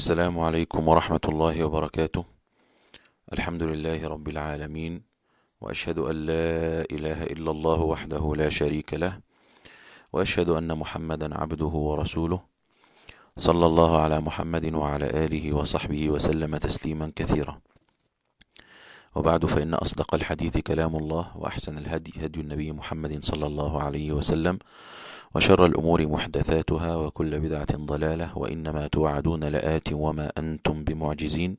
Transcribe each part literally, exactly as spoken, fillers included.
السلام عليكم ورحمة الله وبركاته. الحمد لله رب العالمين، وأشهد أن لا إله إلا الله وحده لا شريك له، وأشهد أن محمدا عبده ورسوله، صلى الله على محمد وعلى آله وصحبه وسلم تسليما كثيرا. وبعد، فإن أصدق الحديث كلام الله، وأحسن الهدي هدي النبي محمد صلى الله عليه وسلم، وشر الأمور محدثاتها، وكل بدعة ضلالة، وإنما توعدون لآت وما أنتم بمعجزين.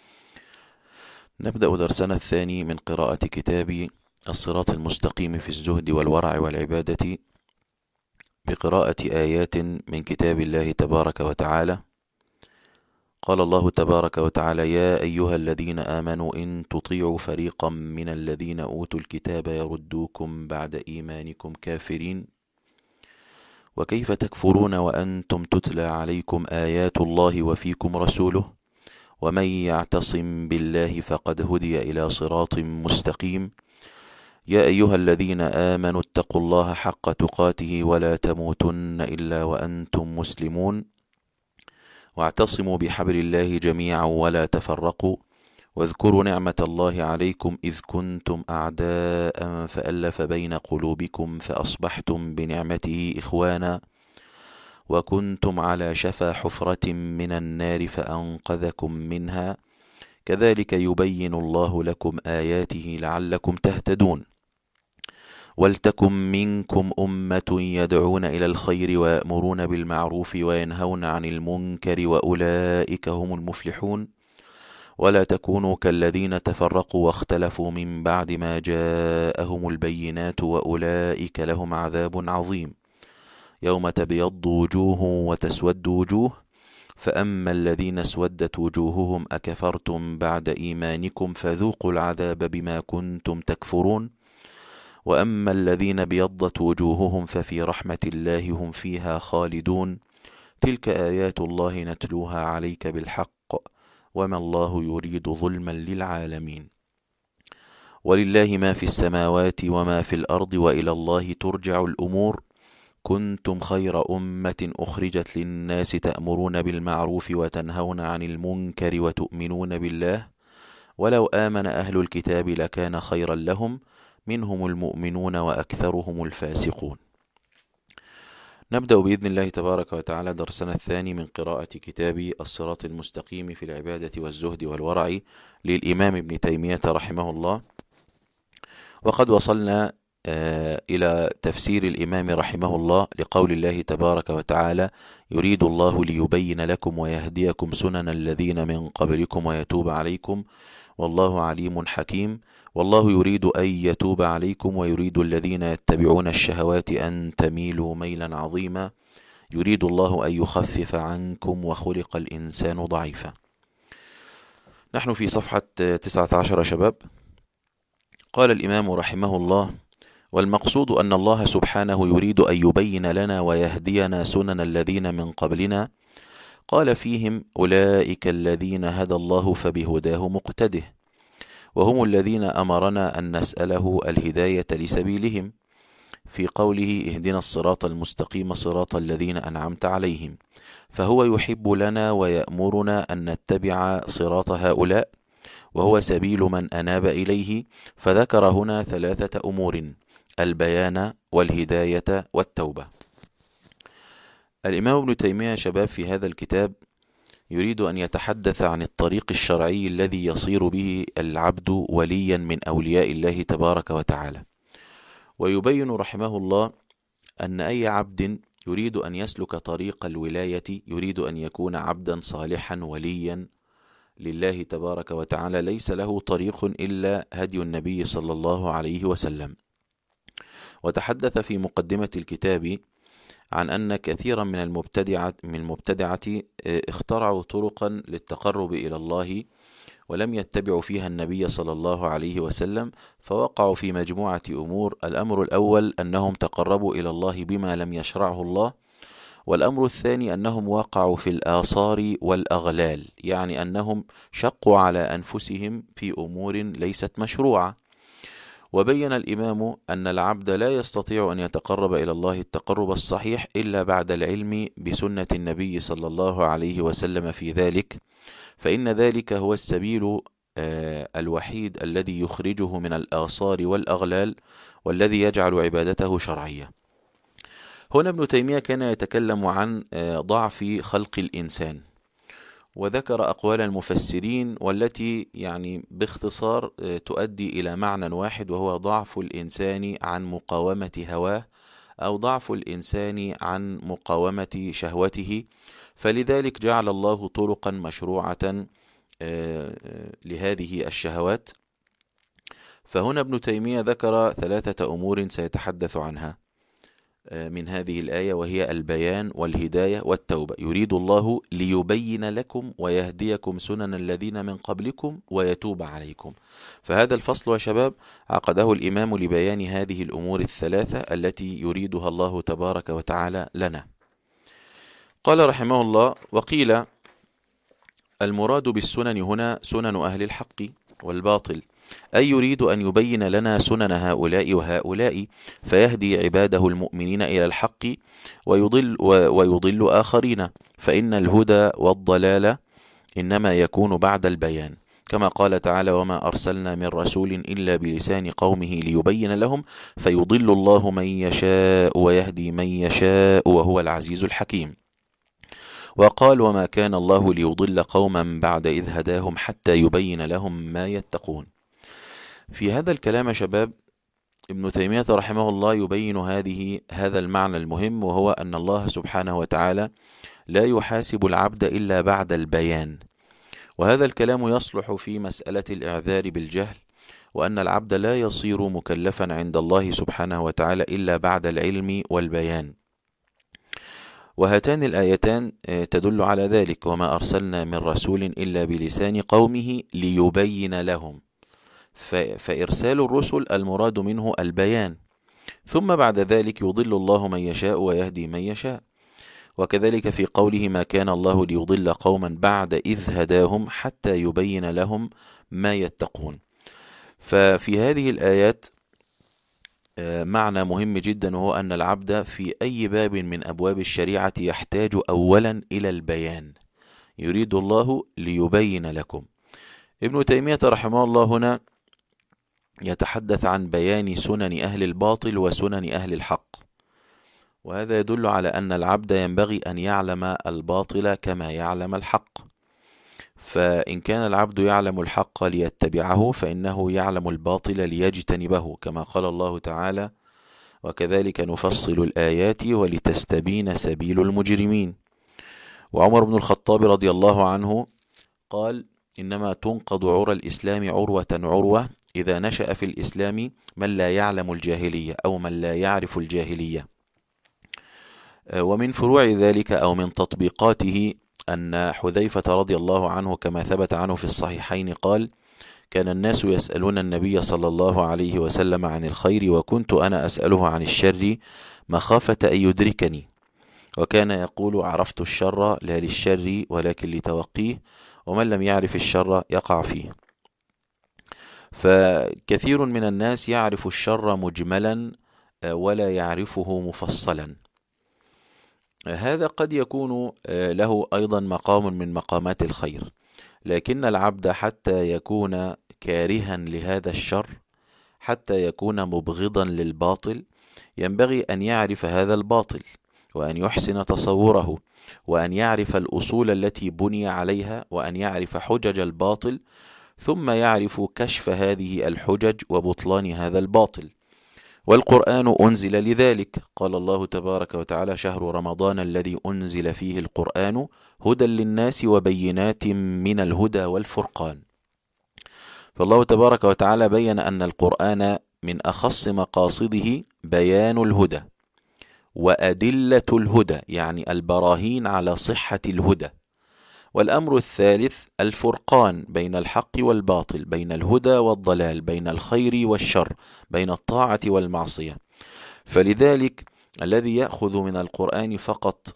نبدأ درسنا الثاني من قراءة كتاب الصراط المستقيم في الزهد والورع والعبادة بقراءة آيات من كتاب الله تبارك وتعالى. قال الله تبارك وتعالى: يا أيها الذين آمنوا إن تطيعوا فريقا من الذين أوتوا الكتاب يردوكم بعد إيمانكم كافرين، وكيف تكفرون وأنتم تتلى عليكم آيات الله وفيكم رسوله، ومن يعتصم بالله فقد هدي إلى صراط مستقيم. يا أيها الذين آمنوا اتقوا الله حق تقاته ولا تموتن إلا وأنتم مسلمون، واعتصموا بحبل الله جميعا ولا تفرقوا، واذكروا نعمة الله عليكم إذ كنتم أعداء فألف بين قلوبكم فأصبحتم بنعمته إخوانا، وكنتم على شفا حفرة من النار فأنقذكم منها، كذلك يبين الله لكم آياته لعلكم تهتدون. ولتكن منكم أمة يدعون إلى الخير ويأمرون بالمعروف وينهون عن المنكر وأولئك هم المفلحون. ولا تكونوا كالذين تفرقوا واختلفوا من بعد ما جاءهم البينات وأولئك لهم عذاب عظيم. يوم تبيض وجوه وتسود وجوه، فأما الذين اسودت وجوههم أكفرتم بعد إيمانكم فذوقوا العذاب بما كنتم تكفرون. وأما الذين ابيضت وجوههم ففي رحمة الله هم فيها خالدون. تلك آيات الله نتلوها عليك بالحق، وما الله يريد ظلما للعالمين. ولله ما في السماوات وما في الأرض وإلى الله ترجع الأمور. كنتم خير أمة أخرجت للناس تأمرون بالمعروف وتنهون عن المنكر وتؤمنون بالله، ولو آمن أهل الكتاب لكان خيرا لهم، منهم المؤمنون وأكثرهم الفاسقون. نبدأ بإذن الله تبارك وتعالى درسنا الثاني من قراءة كتاب الصراط المستقيم في العبادة والزهد والورع للإمام ابن تيمية رحمه الله. وقد وصلنا آه إلى تفسير الإمام رحمه الله لقول الله تبارك وتعالى: يريد الله ليبين لكم ويهديكم سنن الذين من قبلكم ويتوب عليكم والله عليم حكيم. والله يريد أن يتوب عليكم ويريد الذين يتبعون الشهوات أن تميلوا ميلا عظيما. يريد الله أن يخفف عنكم وخلق الإنسان ضعيفا. نحن في صفحة تسعة عشر شباب. قال الإمام رحمه الله: والمقصود أن الله سبحانه يريد أن يبين لنا ويهدينا سنن الذين من قبلنا. قال فيهم: أولئك الذين هدى الله فبهداه مقتده، وهم الذين أمرنا أن نسأله الهداية لسبيلهم، في قوله: اهدنا الصراط المستقيم صراط الذين أنعمت عليهم. فهو يحب لنا ويأمرنا أن نتبع صراط هؤلاء، وهو سبيل من أناب إليه. فذكر هنا ثلاثة أمور: البيان والهداية والتوبة. الإمام ابن تيمية شباب في هذا الكتاب يريد أن يتحدث عن الطريق الشرعي الذي يصير به العبد وليا من أولياء الله تبارك وتعالى. ويبين رحمه الله أن أي عبد يريد أن يسلك طريق الولاية يريد أن يكون عبدا صالحا وليا لله تبارك وتعالى، ليس له طريق إلا هدي النبي صلى الله عليه وسلم. وتحدث في مقدمة الكتاب عن أن كثيرا من المبتدعة من المبتدعة اخترعوا طرقا للتقرب إلى الله ولم يتبعوا فيها النبي صلى الله عليه وسلم، فوقعوا في مجموعة أمور. الأمر الأول أنهم تقربوا إلى الله بما لم يشرعه الله، والأمر الثاني أنهم وقعوا في الآثار والأغلال، يعني أنهم شقوا على أنفسهم في أمور ليست مشروعة. وبين الإمام أن العبد لا يستطيع أن يتقرب إلى الله التقرب الصحيح إلا بعد العلم بسنة النبي صلى الله عليه وسلم في ذلك، فإن ذلك هو السبيل الوحيد الذي يخرجه من الآثار والأغلال والذي يجعل عبادته شرعية. هنا ابن تيمية كان يتكلم عن ضعف خلق الإنسان، وذكر أقوال المفسرين والتي يعني باختصار تؤدي إلى معنى واحد، وهو ضعف الإنسان عن مقاومة هواه أو ضعف الإنسان عن مقاومة شهوته، فلذلك جعل الله طرقا مشروعة لهذه الشهوات. فهنا ابن تيمية ذكر ثلاثة أمور سيتحدث عنها من هذه الآية، وهي البيان والهداية والتوبة. يريد الله ليبين لكم ويهديكم سنن الذين من قبلكم ويتوب عليكم. فهذا الفصل يا شباب عقده الإمام لبيان هذه الأمور الثلاثة التي يريدها الله تبارك وتعالى لنا. قال رحمه الله: وقيل المراد بالسنن هنا سنن أهل الحق والباطل، أي يريد أن يبين لنا سنن هؤلاء وهؤلاء فيهدي عباده المؤمنين إلى الحق ويضل, ويضل آخرين، فإن الهدى والضلال إنما يكون بعد البيان، كما قال تعالى: وما أرسلنا من رسول إلا بلسان قومه ليبين لهم فيضل الله من يشاء ويهدي من يشاء وهو العزيز الحكيم. وقال: وما كان الله ليضل قوما بعد إذ هداهم حتى يبين لهم ما يتقون. في هذا الكلام يا شباب ابن تيمية رحمه الله يبين هذه هذا المعنى المهم، وهو أن الله سبحانه وتعالى لا يحاسب العبد إلا بعد البيان، وهذا الكلام يصلح في مسألة الإعذار بالجهل، وأن العبد لا يصير مكلفا عند الله سبحانه وتعالى إلا بعد العلم والبيان. وهاتان الآيتان تدل على ذلك: وما أرسلنا من رسول إلا بلسان قومه ليبين لهم، فإرسال الرسل المراد منه البيان، ثم بعد ذلك يضل الله من يشاء ويهدي من يشاء. وكذلك في قوله: ما كان الله ليضل قوما بعد إذ هداهم حتى يبين لهم ما يتقون. ففي هذه الآيات معنى مهم جدا، وهو أن العبد في أي باب من أبواب الشريعة يحتاج أولا إلى البيان. يريد الله ليبين لكم. ابن تيمية رحمه الله هنا يتحدث عن بيان سنن أهل الباطل وسنن أهل الحق، وهذا يدل على أن العبد ينبغي أن يعلم الباطل كما يعلم الحق، فإن كان العبد يعلم الحق ليتبعه فإنه يعلم الباطل ليجتنبه، كما قال الله تعالى: وكذلك نفصل الآيات ولتستبين سبيل المجرمين. وعمر بن الخطاب رضي الله عنه قال: إنما تنقض عرى الإسلام عروة عروة إذا نشأ في الإسلام من لا يعلم الجاهلية أو من لا يعرف الجاهلية. ومن فروع ذلك أو من تطبيقاته أن حذيفة رضي الله عنه كما ثبت عنه في الصحيحين قال: كان الناس يسألون النبي صلى الله عليه وسلم عن الخير وكنت أنا أسأله عن الشر مخافة أن يدركني، وكان يقول: عرفت الشر لا للشر ولكن لتوقيه، ومن لم يعرف الشر يقع فيه. فكثير من الناس يعرف الشر مجملا ولا يعرفه مفصلا. هذا قد يكون له أيضا مقام من مقامات الخير، لكن العبد حتى يكون كارها لهذا الشر، حتى يكون مبغضا للباطل، ينبغي أن يعرف هذا الباطل وأن يحسن تصوره، وأن يعرف الأصول التي بني عليها، وأن يعرف حجج الباطل، ثم يعرف كشف هذه الحجج وبطلان هذا الباطل. والقرآن أنزل لذلك، قال الله تبارك وتعالى: شهر رمضان الذي أنزل فيه القرآن هدى للناس وبينات من الهدى والفرقان. فالله تبارك وتعالى بين أن القرآن من أخص مقاصده بيان الهدى وأدلة الهدى، يعني البراهين على صحة الهدى. والأمر الثالث الفرقان بين الحق والباطل، بين الهدى والضلال، بين الخير والشر، بين الطاعة والمعصية. فلذلك الذي يأخذ من القرآن فقط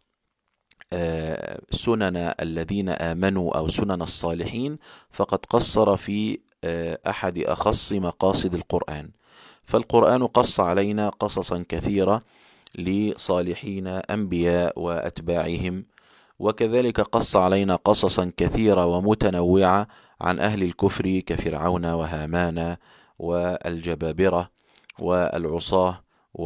سنن الذين آمنوا أو سنن الصالحين فقد قصر في أحد أخص مقاصد القرآن. فالقرآن قص علينا قصصا كثيرة لصالحين أنبياء وأتباعهم، وكذلك قص علينا قصصا كثيرة ومتنوعة عن أهل الكفر كفرعون وهامان والجبابرة والعصاة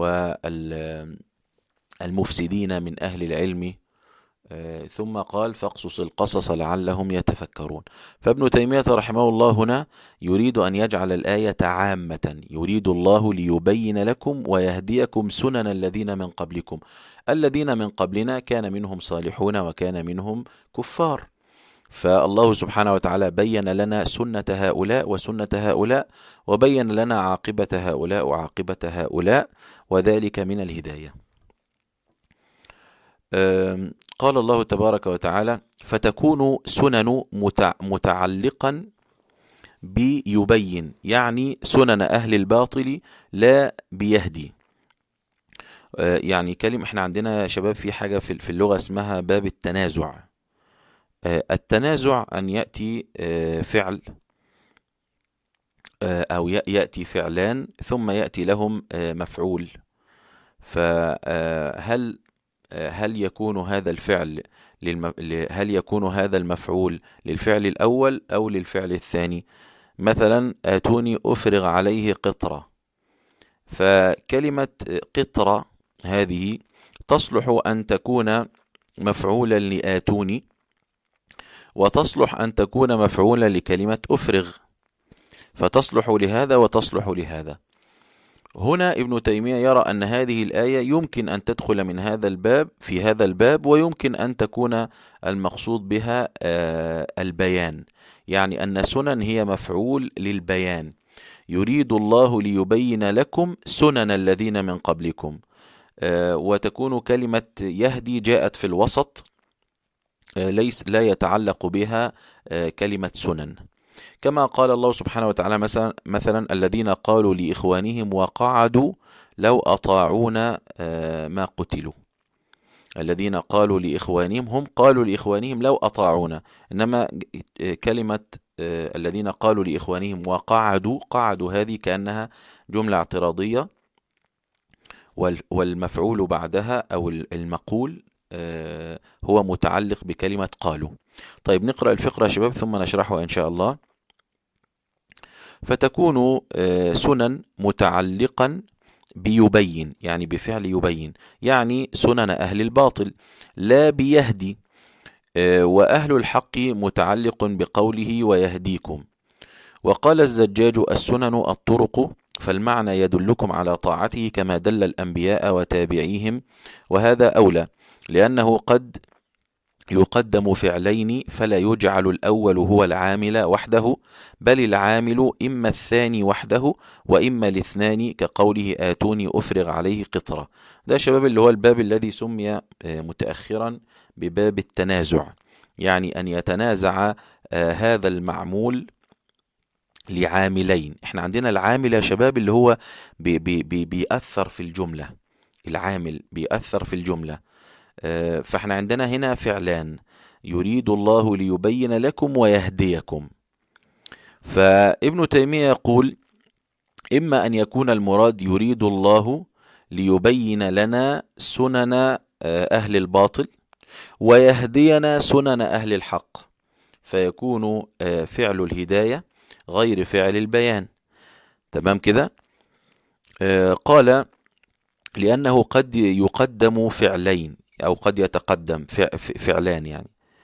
والمفسدين من أهل العلم. ثم قال فاقصص القصص لعلهم يتفكرون. فابن تيمية رحمه الله هنا يريد أن يجعل الآية عامة، يريد الله ليبين لكم ويهديكم سنن الذين من قبلكم. الذين من قبلنا كان منهم صالحون وكان منهم كفار، فالله سبحانه وتعالى بين لنا سنة هؤلاء وسنة هؤلاء، وبين لنا عاقبة هؤلاء وعاقبة هؤلاء، وذلك من الهداية. قال الله تبارك وتعالى فتكون سنن متعلقا بيبين، يعني سنن أهل الباطل لا بيهدي. يعني كلمة احنا عندنا شباب في حاجة في اللغة اسمها باب التنازع. التنازع أن يأتي فعل أو يأتي فعلان ثم يأتي لهم مفعول، فهل هل يكون هذا الفعل للم... هل يكون هذا المفعول للفعل الأول أو للفعل الثاني؟ مثلا آتوني أفرغ عليه قطرة، فكلمة قطرة هذه تصلح أن تكون مفعولا لآتوني، وتصلح أن تكون مفعولا لكلمة أفرغ، فتصلح لهذا وتصلح لهذا. هنا ابن تيمية يرى أن هذه الآية يمكن أن تدخل من هذا الباب في هذا الباب، ويمكن أن تكون المقصود بها البيان، يعني أن سنن هي مفعول للبيان. يريد الله ليبين لكم سنن الذين من قبلكم، وتكون كلمة يهدي جاءت في الوسط، ليس لا يتعلق بها كلمة سنن. كما قال الله سبحانه وتعالى مثلا, مثلا الذين قالوا لإخوانهم وقعدوا لو أطاعونا ما قتلوا. الذين قالوا لإخوانهم هم قالوا لإخوانهم لو أطاعونا، إنما كلمة الذين قالوا لإخوانهم وقعدوا، قعدوا هذه كأنها جملة اعتراضية، والمفعول بعدها أو المقول هو متعلق بكلمة قالوا. طيب نقرأ الفقرة يا شباب ثم نشرحها إن شاء الله. فتكون سنن متعلقا بيبين، يعني بفعل يبين، يعني سنن أهل الباطل لا بيهدي، وأهل الحق متعلق بقوله ويهديكم. وقال الزجاج السنن الطرق، فالمعنى يدلكم على طاعته كما دل الأنبياء وتابعيهم، وهذا أولى لأنه قد يقدم فعلين فلا يجعل الأول هو العامل وحده، بل العامل إما الثاني وحده وإما الاثنان، كقوله آتوني أفرغ عليه قطرة. ده شباب اللي هو الباب الذي سمي متأخرا بباب التنازع، يعني أن يتنازع هذا المعمول لعاملين. احنا عندنا العامل يا شباب اللي هو بي بي بي بيأثر في الجملة، العامل بيأثر في الجملة. فاحنا عندنا هنا فعلان، يريد الله ليبين لكم ويهديكم. فابن تيمية يقول إما أن يكون المراد يريد الله ليبين لنا سنن أهل الباطل ويهدينا سنن أهل الحق، فيكون فعل الهداية غير فعل البيان. تمام كده؟ قال لأنه قد يقدم فعلين أو قد يتقدم فعلان، يعني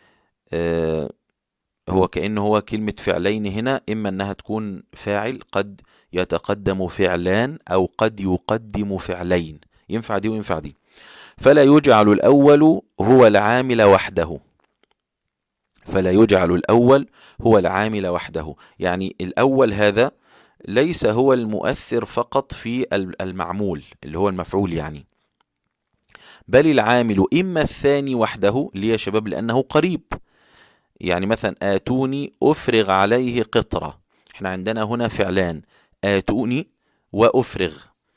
هو كأنه هو كلمة فعلين هنا، إما أنها تكون فاعل، قد يتقدم فعلان أو قد يقدم فعلين، ينفع دي وينفع دي. فلا يجعل الأول هو العامل وحده، فلا يجعل الأول هو العامل وحده، يعني الأول هذا ليس هو المؤثر فقط في المعمول اللي هو المفعول، يعني بل العامل إما الثاني وحده، ليه يا شباب؟ لأنه قريب. يعني مثلا آتوني أفرغ عليه قطرة، احنا عندنا هنا فعلان، آتوني وأفرغ.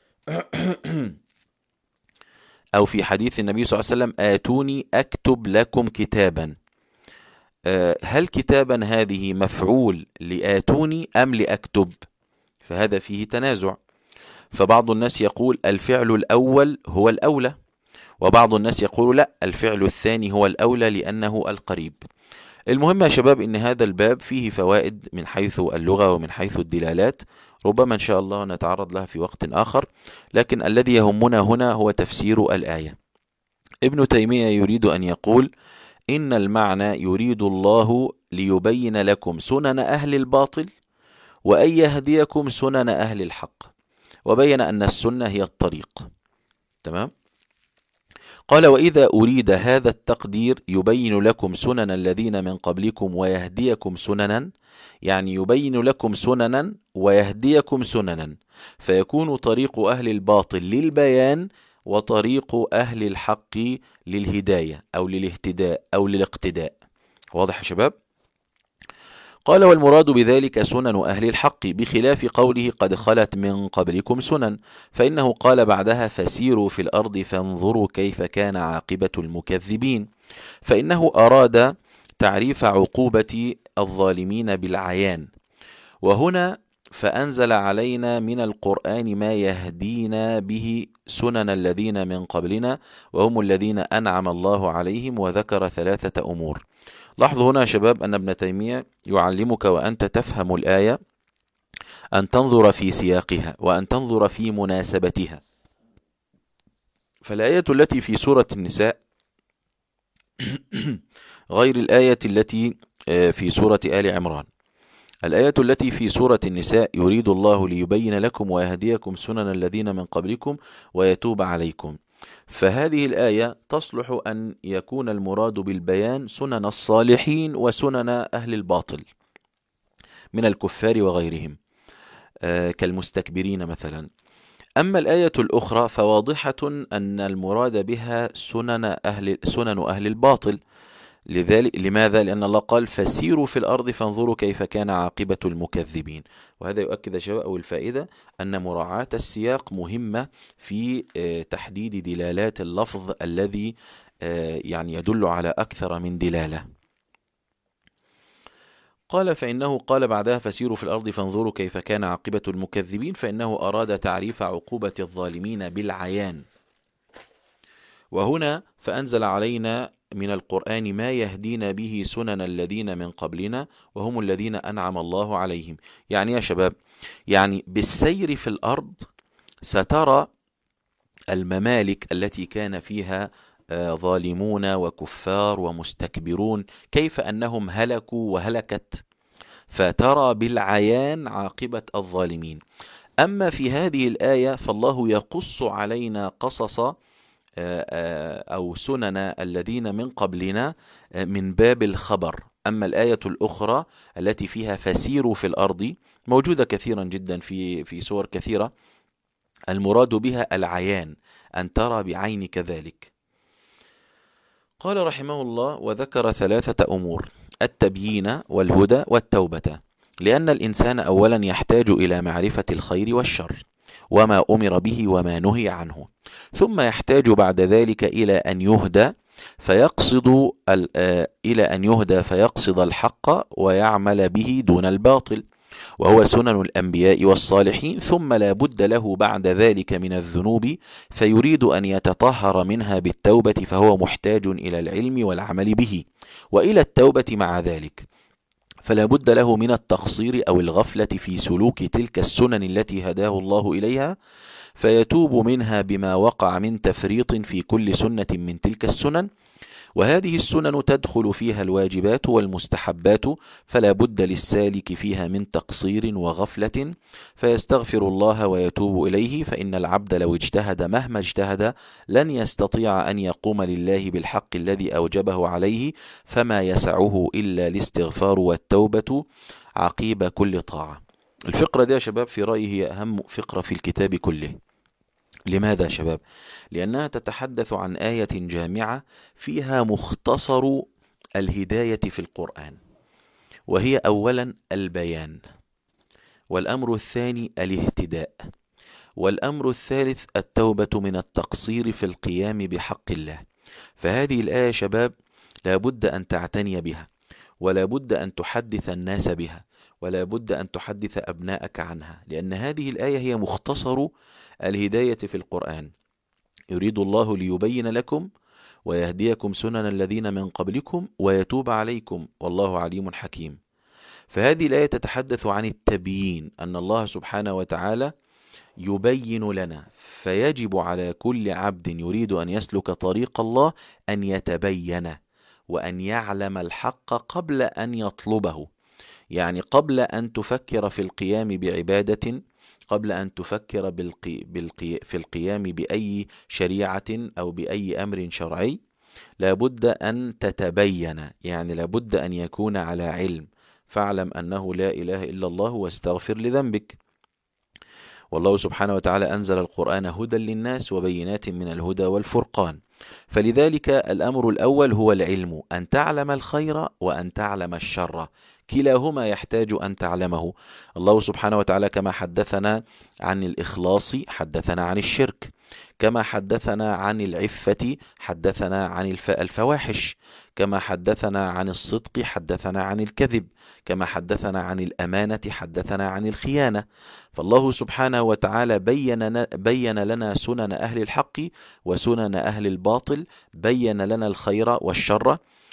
أو في حديث النبي صلى الله عليه وسلم آتوني أكتب لكم كتابا. آه هل كتابا هذه مفعول لآتوني أم لأكتب؟ فهذا فيه تنازع، فبعض الناس يقول الفعل الأول هو الأولى، وبعض الناس يقول لا، الفعل الثاني هو الأولى لأنه القريب. المهم يا شباب إن هذا الباب فيه فوائد من حيث اللغة ومن حيث الدلالات، ربما إن شاء الله نتعرض لها في وقت آخر، لكن الذي يهمنا هنا هو تفسير الآية. ابن تيمية يريد أن يقول إن المعنى يريد الله ليبين لكم سنن أهل الباطل وأن يهديكم سنن أهل الحق، وبين أن السنة هي الطريق. تمام؟ قال وإذا أريد هذا التقدير يبين لكم سنن الذين من قبلكم ويهديكم سننا، يعني يبين لكم سننا ويهديكم سننا، فيكون طريق أهل الباطل للبيان وطريق أهل الحق للهداية أو للاهتداء أو للاقتداء. واضح يا شباب؟ قال والمراد بذلك سنن أهل الحق، بخلاف قوله قد خلت من قبلكم سنن، فإنه قال بعدها فسيروا في الأرض فانظروا كيف كان عاقبة المكذبين، فإنه أراد تعريف عقوبة الظالمين بالعيان. وهنا فأنزل علينا من القرآن ما يهدينا به سنن الذين من قبلنا وهم الذين أنعم الله عليهم، وذكر ثلاثة أمور. لاحظوا هنا يا شباب أن ابن تيمية يعلمك وأنت تفهم الآية أن تنظر في سياقها وأن تنظر في مناسبتها. فالآية التي في سورة النساء غير الآية التي في سورة آل عمران. الآية التي في سورة النساء يريد الله ليبين لكم ويهديكم سنن الذين من قبلكم ويتوب عليكم، فهذه الآية تصلح أن يكون المراد بالبيان سنن الصالحين وسنن أهل الباطل من الكفار وغيرهم آه كالمستكبرين مثلا. أما الآية الأخرى فواضحة أن المراد بها سنن أهل, سنن أهل الباطل. لذلك لماذا؟ لأن الله قال فسيروا في الأرض فانظروا كيف كان عاقبة المكذبين. وهذا يؤكد يا شباب أو الفائدة أن مراعاة السياق مهمة في تحديد دلالات اللفظ الذي يعني يدل على أكثر من دلالة. قال فإنه قال بعدها فسيروا في الأرض فانظروا كيف كان عاقبة المكذبين، فإنه أراد تعريف عقوبة الظالمين بالعيان. وهنا فأنزل علينا من القرآن ما يهدينا به سنن الذين من قبلنا وهم الذين أنعم الله عليهم. يعني يا شباب يعني بالسير في الأرض سترى الممالك التي كان فيها ظالمون وكفار ومستكبرون كيف أنهم هلكوا وهلكت، فترى بالعيان عاقبة الظالمين. أما في هذه الآية فالله يقص علينا قصص أو سنن الذين من قبلنا من باب الخبر. أما الآية الأخرى التي فيها فسيروا في الأرض موجودة كثيرا جدا في في سور كثيرة، المراد بها العيان، أن ترى بعينك ذلك. قال رحمه الله وذكر ثلاثة أمور: التبيين والهدى والتوبة، لأن الإنسان أولا يحتاج إلى معرفة الخير والشر وما أمر به وما نهي عنه، ثم يحتاج بعد ذلك إلى أن يهدى فيقصد إلى أن يهدى فيقصد الحق ويعمل به دون الباطل، وهو سنن الأنبياء والصالحين. ثم لا بد له بعد ذلك من الذنوب فيريد أن يتطهر منها بالتوبة، فهو محتاج إلى العلم والعمل به وإلى التوبة مع ذلك، فلا بد له من التقصير أو الغفلة في سلوك تلك السنن التي هداه الله إليها، فيتوب منها بما وقع من تفريط في كل سنة من تلك السنن. وهذه السنن تدخل فيها الواجبات والمستحبات، فلا بد للسالك فيها من تقصير وغفلة، فيستغفر الله ويتوب إليه، فإن العبد لو اجتهد مهما اجتهد لن يستطيع أن يقوم لله بالحق الذي أوجبه عليه، فما يسعه إلا الاستغفار والتوبة عقيب كل طاعة. الفقرة دي يا شباب في رأيي هي أهم فقرة في الكتاب كله. لماذا يا شباب؟ لأنها تتحدث عن آية جامعة فيها مختصر الهداية في القرآن، وهي أولا البيان، والأمر الثاني الاهتداء، والأمر الثالث التوبة من التقصير في القيام بحق الله. فهذه الآية شباب لابد أن تعتني بها، ولا بد أن تحدث الناس بها، ولا بد أن تحدث أبناءك عنها، لأن هذه الآية هي مختصر الهداية في القرآن. يريد الله ليبين لكم ويهديكم سنن الذين من قبلكم ويتوب عليكم والله عليم حكيم. فهذه الآية تتحدث عن التبيين، أن الله سبحانه وتعالى يبين لنا، فيجب على كل عبد يريد أن يسلك طريق الله أن يتبين وأن يعلم الحق قبل أن يطلبه. يعني قبل أن تفكر في القيام بعبادة، قبل أن تفكر بالقي بالقي في القيام بأي شريعة أو بأي أمر شرعي، لابد أن تتبين، يعني لابد أن يكون على علم. فاعلم أنه لا إله إلا الله واستغفر لذنبك. والله سبحانه وتعالى أنزل القرآن هدى للناس وبينات من الهدى والفرقان. فلذلك الأمر الأول هو العلم، أن تعلم الخير وأن تعلم الشر، كلاهما يحتاج أن تعلمه. الله سبحانه وتعالى كما حدثنا عن الإخلاص حدثنا عن الشرك، كما حدثنا عن العفة حدثنا عن الفواحش، كما حدثنا عن الصدق حدثنا عن الكذب، كما حدثنا عن الأمانة حدثنا عن الخيانة. فالله سبحانه وتعالى بين بين لنا سنن أهل الحق وسنن أهل الباطل، بين لنا الخير والشر.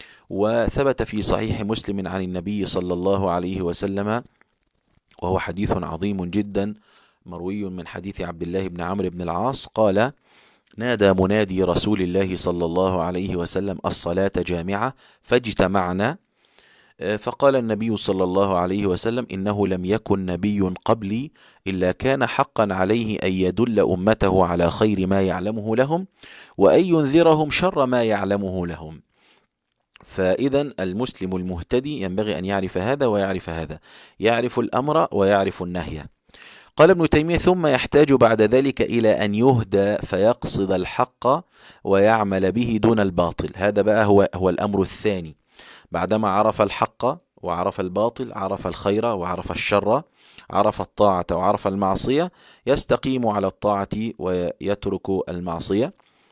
وثبت في صحيح مسلم عن النبي صلى الله عليه وسلم، وهو حديث عظيم جدا مروي من حديث عبد الله بن عمرو بن العاص قال: نادى منادي رسول الله صلى الله عليه وسلم: الصلاة جامعة، فاجتمعنا. فقال النبي صلى الله عليه وسلم: إنه لم يكن نبي قبلي إلا كان حقا عليه أن يدل أمته على خير ما يعلمه لهم وأن ينذرهم شر ما يعلمه لهم. فإذا المسلم المهتدي ينبغي أن يعرف هذا ويعرف هذا، يعرف الأمر ويعرف النهي. قال ابن تيمية: ثم يحتاج بعد ذلك إلى أن يهدى فيقصد الحق ويعمل به دون الباطل. هذا بقى هو, هو الأمر الثاني. بعدما عرف الحق وعرف الباطل، عرف الخير وعرف الشر، عرف الطاعة وعرف المعصية، يستقيم على الطاعة ويترك المعصية،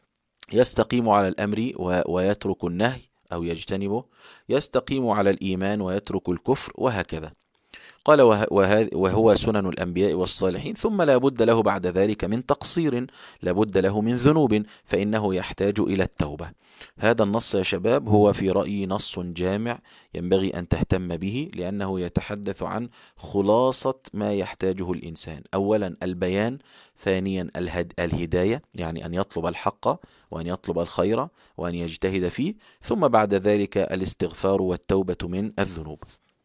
يستقيم على الأمر ويترك النهي أو يجتنبه، يستقيم على الإيمان ويترك الكفر، وهكذا. قال: وهو سنن الأنبياء والصالحين. ثم لا بد له بعد ذلك من تقصير، لا بد له من ذنوب، فإنه يحتاج إلى التوبة. هذا النص يا شباب هو في رأيي نص جامع ينبغي أن تهتم به، لأنه يتحدث عن خلاصة ما يحتاجه الإنسان. أولا البيان، ثانيا الهد الهداية، يعني أن يطلب الحق وأن يطلب الخير وأن يجتهد فيه، ثم بعد ذلك الاستغفار والتوبة من الذنوب.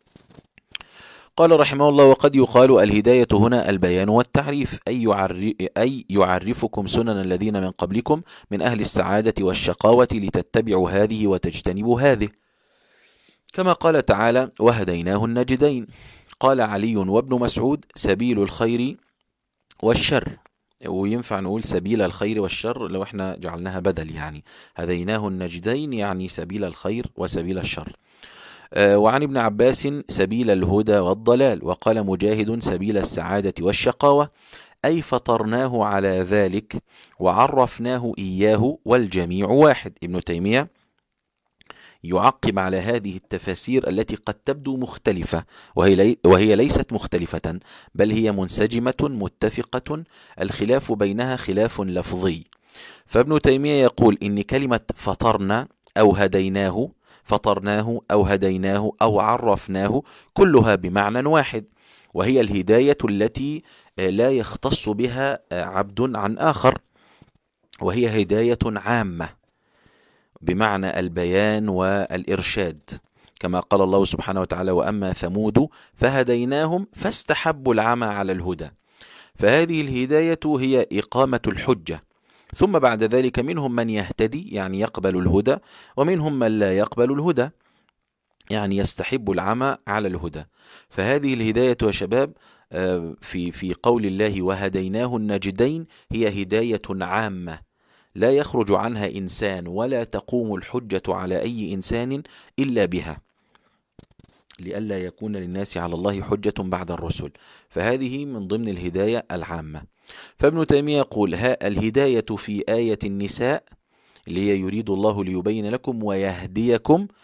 قال رحمه الله: وقد يقال الهداية هنا البيان والتعريف، أي يعرفكم سنن الذين من قبلكم من أهل السعادة والشقاوة لتتبعوا هذه وتجتنبوا هذه، كما قال تعالى: وهديناه النجدين. قال علي وابن مسعود: سبيل الخير والشر. وينفع نقول سبيل الخير والشر لو احنا جعلناها بدل، يعني هديناه النجدين يعني سبيل الخير وسبيل الشر. وعن ابن عباس: سبيل الهدى والضلال. وقال مجاهد: سبيل السعادة والشقاوة، أي فطرناه على ذلك وعرفناه إياه والجميع واحد. ابن تيمية يعقب على هذه التفاسير التي قد تبدو مختلفة، وهي, لي وهي ليست مختلفة، بل هي منسجمة متفقة، الخلاف بينها خلاف لفظي. فابن تيمية يقول إن كلمة فطرنا أو هديناه، فطرناه أو هديناه أو عرفناه، كلها بمعنى واحد، وهي الهداية التي لا يختص بها عبد عن آخر، وهي هداية عامة بمعنى البيان والإرشاد، كما قال الله سبحانه وتعالى: وأما ثمود فهديناهم فاستحبوا العمى على الهدى. فهذه الهداية هي إقامة الحجة، ثم بعد ذلك منهم من يهتدي يعني يقبل الهدى، ومنهم من لا يقبل الهدى يعني يستحب العمى على الهدى. فهذه الهداية يا شباب في في قول الله وهديناه النجدين هي هداية عامة لا يخرج عنها إنسان ولا تقوم الحجة على أي إنسان إلا بها، لئلا يكون للناس على الله حجة بعد الرسل. فهذه من ضمن الهداية العامة. فابن تيمية يقول: ها الهداية في آية النساء اللي هي يريد الله ليبين لكم ويهديكم،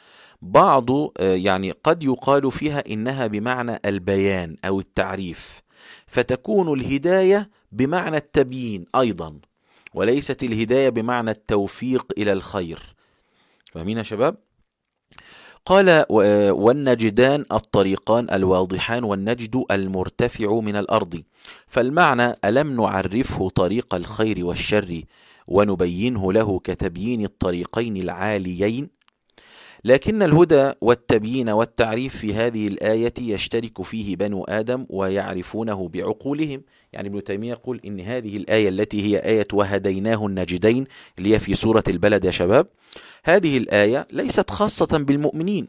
بعض يعني قد يقال فيها إنها بمعنى البيان أو التعريف، فتكون الهداية بمعنى التبيين أيضا، وليست الهداية بمعنى التوفيق إلى الخير. فاهمين يا شباب؟ قال والنجدان الطريقان الواضحان، والنجد المرتفع من الأرض. فالمعنى ألم نعرفه طريق الخير والشر ونبينه له كتبيين الطريقين العاليين. لكن الهدى والتبيين والتعريف في هذه الآية يشترك فيه بنو آدم ويعرفونه بعقولهم. يعني ابن تيمية يقول إن هذه الآية التي هي آية وهديناه النجدين اللي هي في سورة البلد يا شباب، هذه الآية ليست خاصة بالمؤمنين.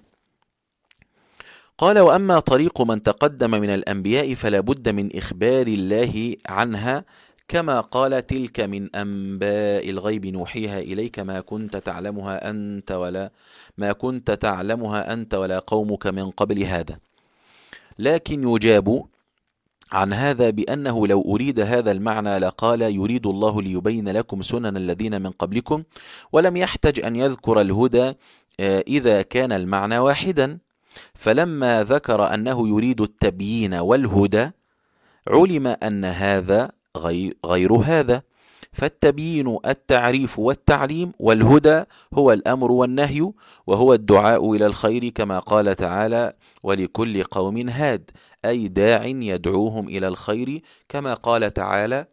قال وأما طريق من تقدم من الأنبياء فلا بد من إخبار الله عنها، كما قال تلك من أنباء الغيب نوحيها إليك ما كنت تعلمها أنت ولا ما كنت تعلمها أنت ولا قومك من قبل هذا. لكن يجاب عن هذا بأنه لو أريد هذا المعنى لقال يريد الله ليبين لكم سنن الذين من قبلكم، ولم يحتج أن يذكر الهدى إذا كان المعنى واحدا. فلما ذكر أنه يريد التبيين والهدى علم أن هذا غير هذا، فالتبيين التعريف والتعليم، والهدى هو الأمر والنهي، وهو الدعاء إلى الخير كما قال تعالى ولكل قوم هاد، أي داع يدعوهم إلى الخير، كما قال تعالى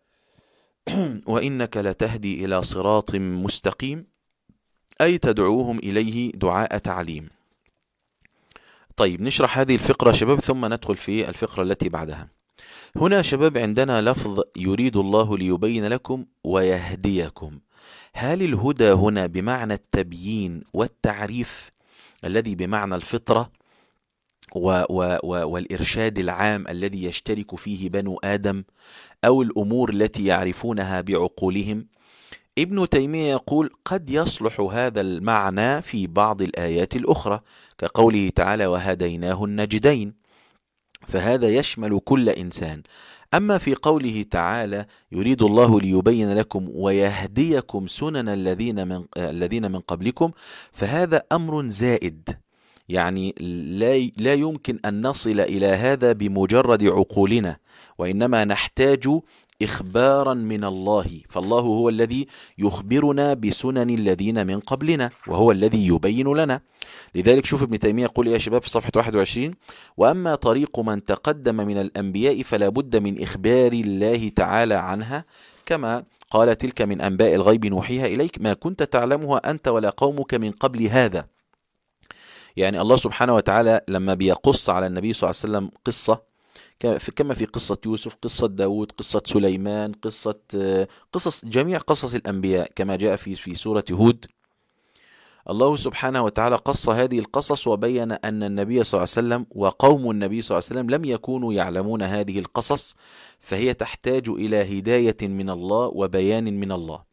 وإنك لتهدي إلى صراط مستقيم، أي تدعوهم إليه دعاء تعليم. طيب نشرح هذه الفقرة شباب ثم ندخل في الفقرة التي بعدها. هنا شباب عندنا لفظ يريد الله ليبين لكم ويهديكم. هل الهدى هنا بمعنى التبيين والتعريف الذي بمعنى الفطرة و و و والإرشاد العام الذي يشترك فيه بنو آدم، أو الأمور التي يعرفونها بعقولهم؟ ابن تيمية يقول قد يصلح هذا المعنى في بعض الآيات الأخرى كقوله تعالى وهديناه النجدين، فهذا يشمل كل إنسان. أما في قوله تعالى يريد الله ليبين لكم ويهديكم سنن الذين من الذين من قبلكم، فهذا أمر زائد، يعني لا لا يمكن أن نصل إلى هذا بمجرد عقولنا، وإنما نحتاج إخبارا من الله، فالله هو الذي يخبرنا بسنن الذين من قبلنا، وهو الذي يبين لنا. لذلك شوف ابن تيمية يقول يا شباب في صفحة واحد وعشرين وأما طريق من تقدم من الأنبياء فلا بد من إخبار الله تعالى عنها، كما قال تلك من أنباء الغيب نوحيها إليك ما كنت تعلمها أنت ولا قومك من قبل هذا. يعني الله سبحانه وتعالى لما بيقص على النبي صلى الله عليه وسلم قصة كما في قصة يوسف، قصة داود، قصة سليمان، قصة قصص جميع قصص الأنبياء كما جاء في في سورة هود، الله سبحانه وتعالى قص هذه القصص وبين أن النبي صلى الله عليه وسلم وقوم النبي صلى الله عليه وسلم لم يكونوا يعلمون هذه القصص، فهي تحتاج إلى هداية من الله وبيان من الله.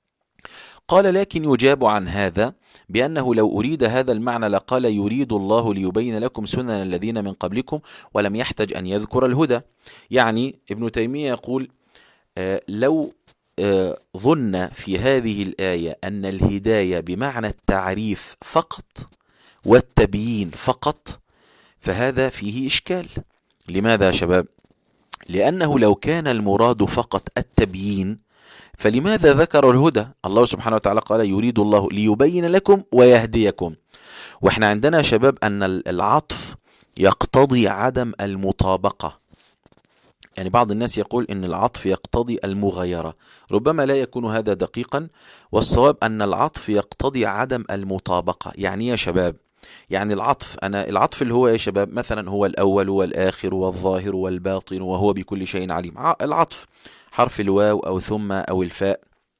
قال لكن يجاب عن هذا بأنه لو أريد هذا المعنى لقال يريد الله ليبين لكم سنن الذين من قبلكم ولم يحتج أن يذكر الهدى. يعني ابن تيمية يقول آه لو آه ظن في هذه الآية أن الهداية بمعنى التعريف فقط والتبيين فقط، فهذا فيه إشكال. لماذا يا شباب؟ لأنه لو كان المراد فقط التبيين فلماذا ذكر الهدى؟ الله سبحانه وتعالى قال يريد الله ليبين لكم ويهديكم. واحنا عندنا يا شباب أن العطف يقتضي عدم المطابقة، يعني بعض الناس يقول إن العطف يقتضي المغايرة، ربما لا يكون هذا دقيقا، والصواب أن العطف يقتضي عدم المطابقة. يعني يا شباب يعني العطف أنا العطف اللي هو يا شباب مثلا هو الأول والآخر والظاهر والباطن وهو بكل شيء عليم. العطف حرف الواو أو ثم أو الفاء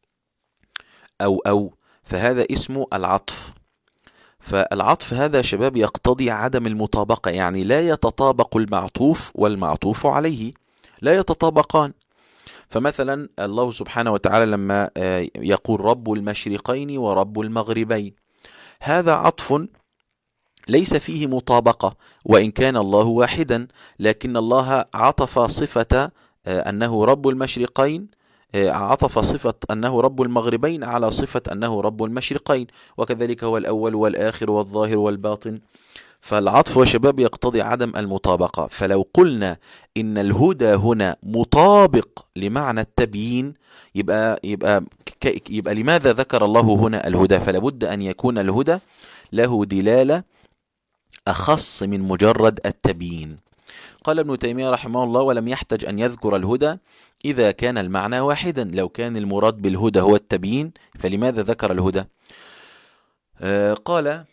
أو أو فهذا اسمه العطف. فالعطف هذا يا شباب يقتضي عدم المطابقة، يعني لا يتطابق المعطوف والمعطوف عليه، لا يتطابقان. فمثلا الله سبحانه وتعالى لما يقول رب المشرقين ورب المغربين، هذا عطف ليس فيه مطابقة، وإن كان الله واحدا، لكن الله عطف صفة أنه رب المشرقين عطف صفة أنه رب المغربين على صفة أنه رب المشرقين، وكذلك هو الأول والآخر والظاهر والباطن. فالعطف يا شباب يقتضي عدم المطابقة. فلو قلنا إن الهدى هنا مطابق لمعنى التبيين، يبقى يبقى يبقى لماذا ذكر الله هنا الهدى؟ فلا بد أن يكون الهدى له دلالة أخص من مجرد التبيين. قال ابن تيمية رحمه الله: ولم يحتج أن يذكر الهدى إذا كان المعنى واحدا. لو كان المراد بالهدى هو التبيين فلماذا ذكر الهدى؟ آه قال: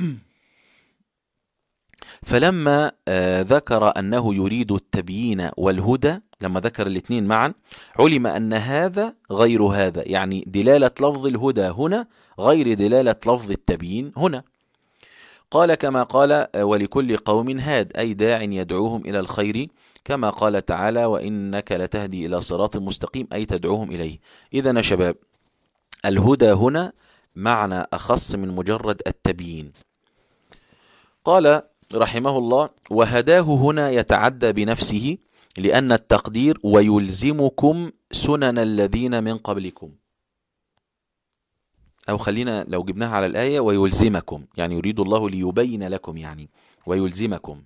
فلما آه ذكر أنه يريد التبيين والهدى، لما ذكر الاثنين معا علم أن هذا غير هذا، يعني دلالة لفظ الهدى هنا غير دلالة لفظ التبيين هنا. قال: كما قال: ولكل قوم هاد، أي داع يدعوهم إلى الخير، كما قال تعالى: وإنك لتهدي إلى صراط مستقيم، أي تدعوهم إليه. إذن يا شباب الهدى هنا معنى أخص من مجرد التبيين. قال رحمه الله: وهداه هنا يتعدى بنفسه، لأن التقدير ويلزمكم سنن الذين من قبلكم، أو خلينا لو جبناها على الآية ويلزمكم، يعني يريد الله ليبين لكم، يعني ويلزمكم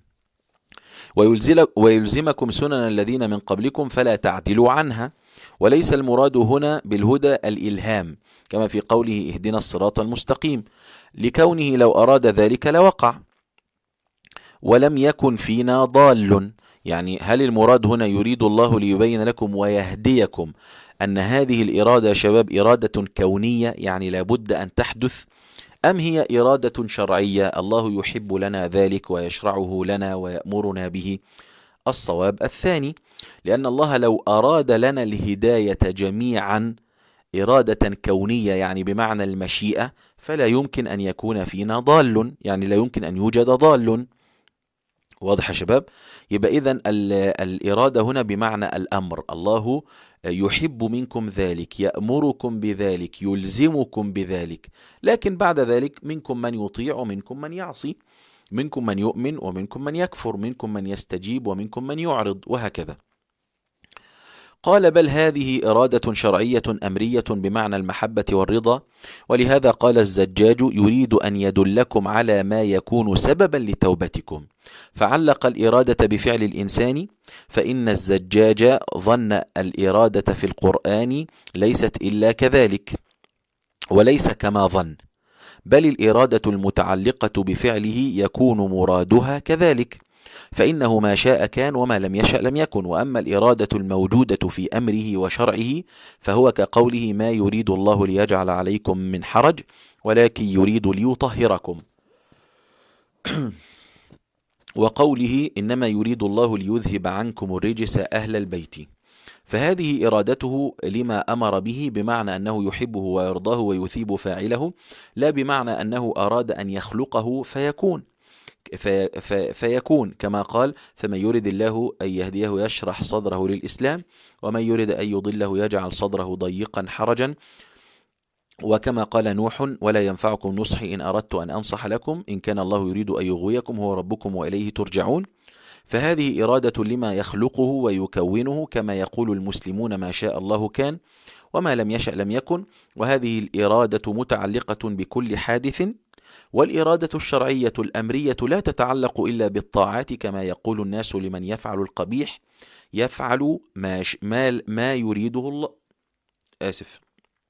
ويلزمكم سنن الذين من قبلكم فلا تعدلوا عنها. وليس المراد هنا بالهدى الإلهام، كما في قوله: اهدنا الصراط المستقيم، لكونه لو أراد ذلك لوقع. ولم يكن فينا ضال، يعني هل المراد هنا يريد الله ليبين لكم ويهديكم أن هذه الإرادة يا شباب إرادة كونية، يعني لابد أن تحدث، أم هي إرادة شرعية الله يحب لنا ذلك ويشرعه لنا ويأمرنا به؟ الصواب الثاني، لأن الله لو أراد لنا الهداية جميعا إرادة كونية، يعني بمعنى المشيئة، فلا يمكن أن يكون فينا ضال، يعني لا يمكن أن يوجد ضال. واضح يا شباب؟ يبقى إذن الإرادة هنا بمعنى الأمر، الله يحب منكم ذلك، يأمركم بذلك، يلزمكم بذلك، لكن بعد ذلك منكم من يطيع ومنكم من يعصي، منكم من يؤمن ومنكم من يكفر، منكم من يستجيب ومنكم من يعرض، وهكذا. قال: بل هذه إرادة شرعية أمرية بمعنى المحبة والرضا. ولهذا قال الزجاج: يريد أن يدلكم على ما يكون سببا لتوبتكم، فعلق الإرادة بفعل الإنسان، فإن الزجاج ظن الإرادة في القرآن ليست إلا كذلك، وليس كما ظن، بل الإرادة المتعلقة بفعله يكون مرادها كذلك، فإنه ما شاء كان وما لم يشأ لم يكن. وأما الإرادة الموجودة في أمره وشرعه فهو كقوله: ما يريد الله ليجعل عليكم من حرج ولكن يريد ليطهركم، وقوله: إنما يريد الله ليذهب عنكم الرجس أهل البيت. فهذه إرادته لما أمر به بمعنى أنه يحبه ويرضاه ويثيب فاعله، لا بمعنى أنه أراد أن يخلقه فيكون في في فيكون كما قال: فمن يريد الله أن يهديه يشرح صدره للإسلام، ومن يريد أن يضله يجعل صدره ضيقا حرجا. وكما قال نوح: ولا ينفعكم نصحي إن أردت أن أنصح لكم إن كان الله يريد أن يغويكم هو ربكم وإليه ترجعون. فهذه إرادة لما يخلقه ويكونه، كما يقول المسلمون: ما شاء الله كان وما لم يشأ لم يكن. وهذه الإرادة متعلقة بكل حادث. والإرادة الشرعية الأمرية لا تتعلق إلا بالطاعات، كما يقول الناس لمن يفعل القبيح: يفعل ما ما, ما يريده الله. آسف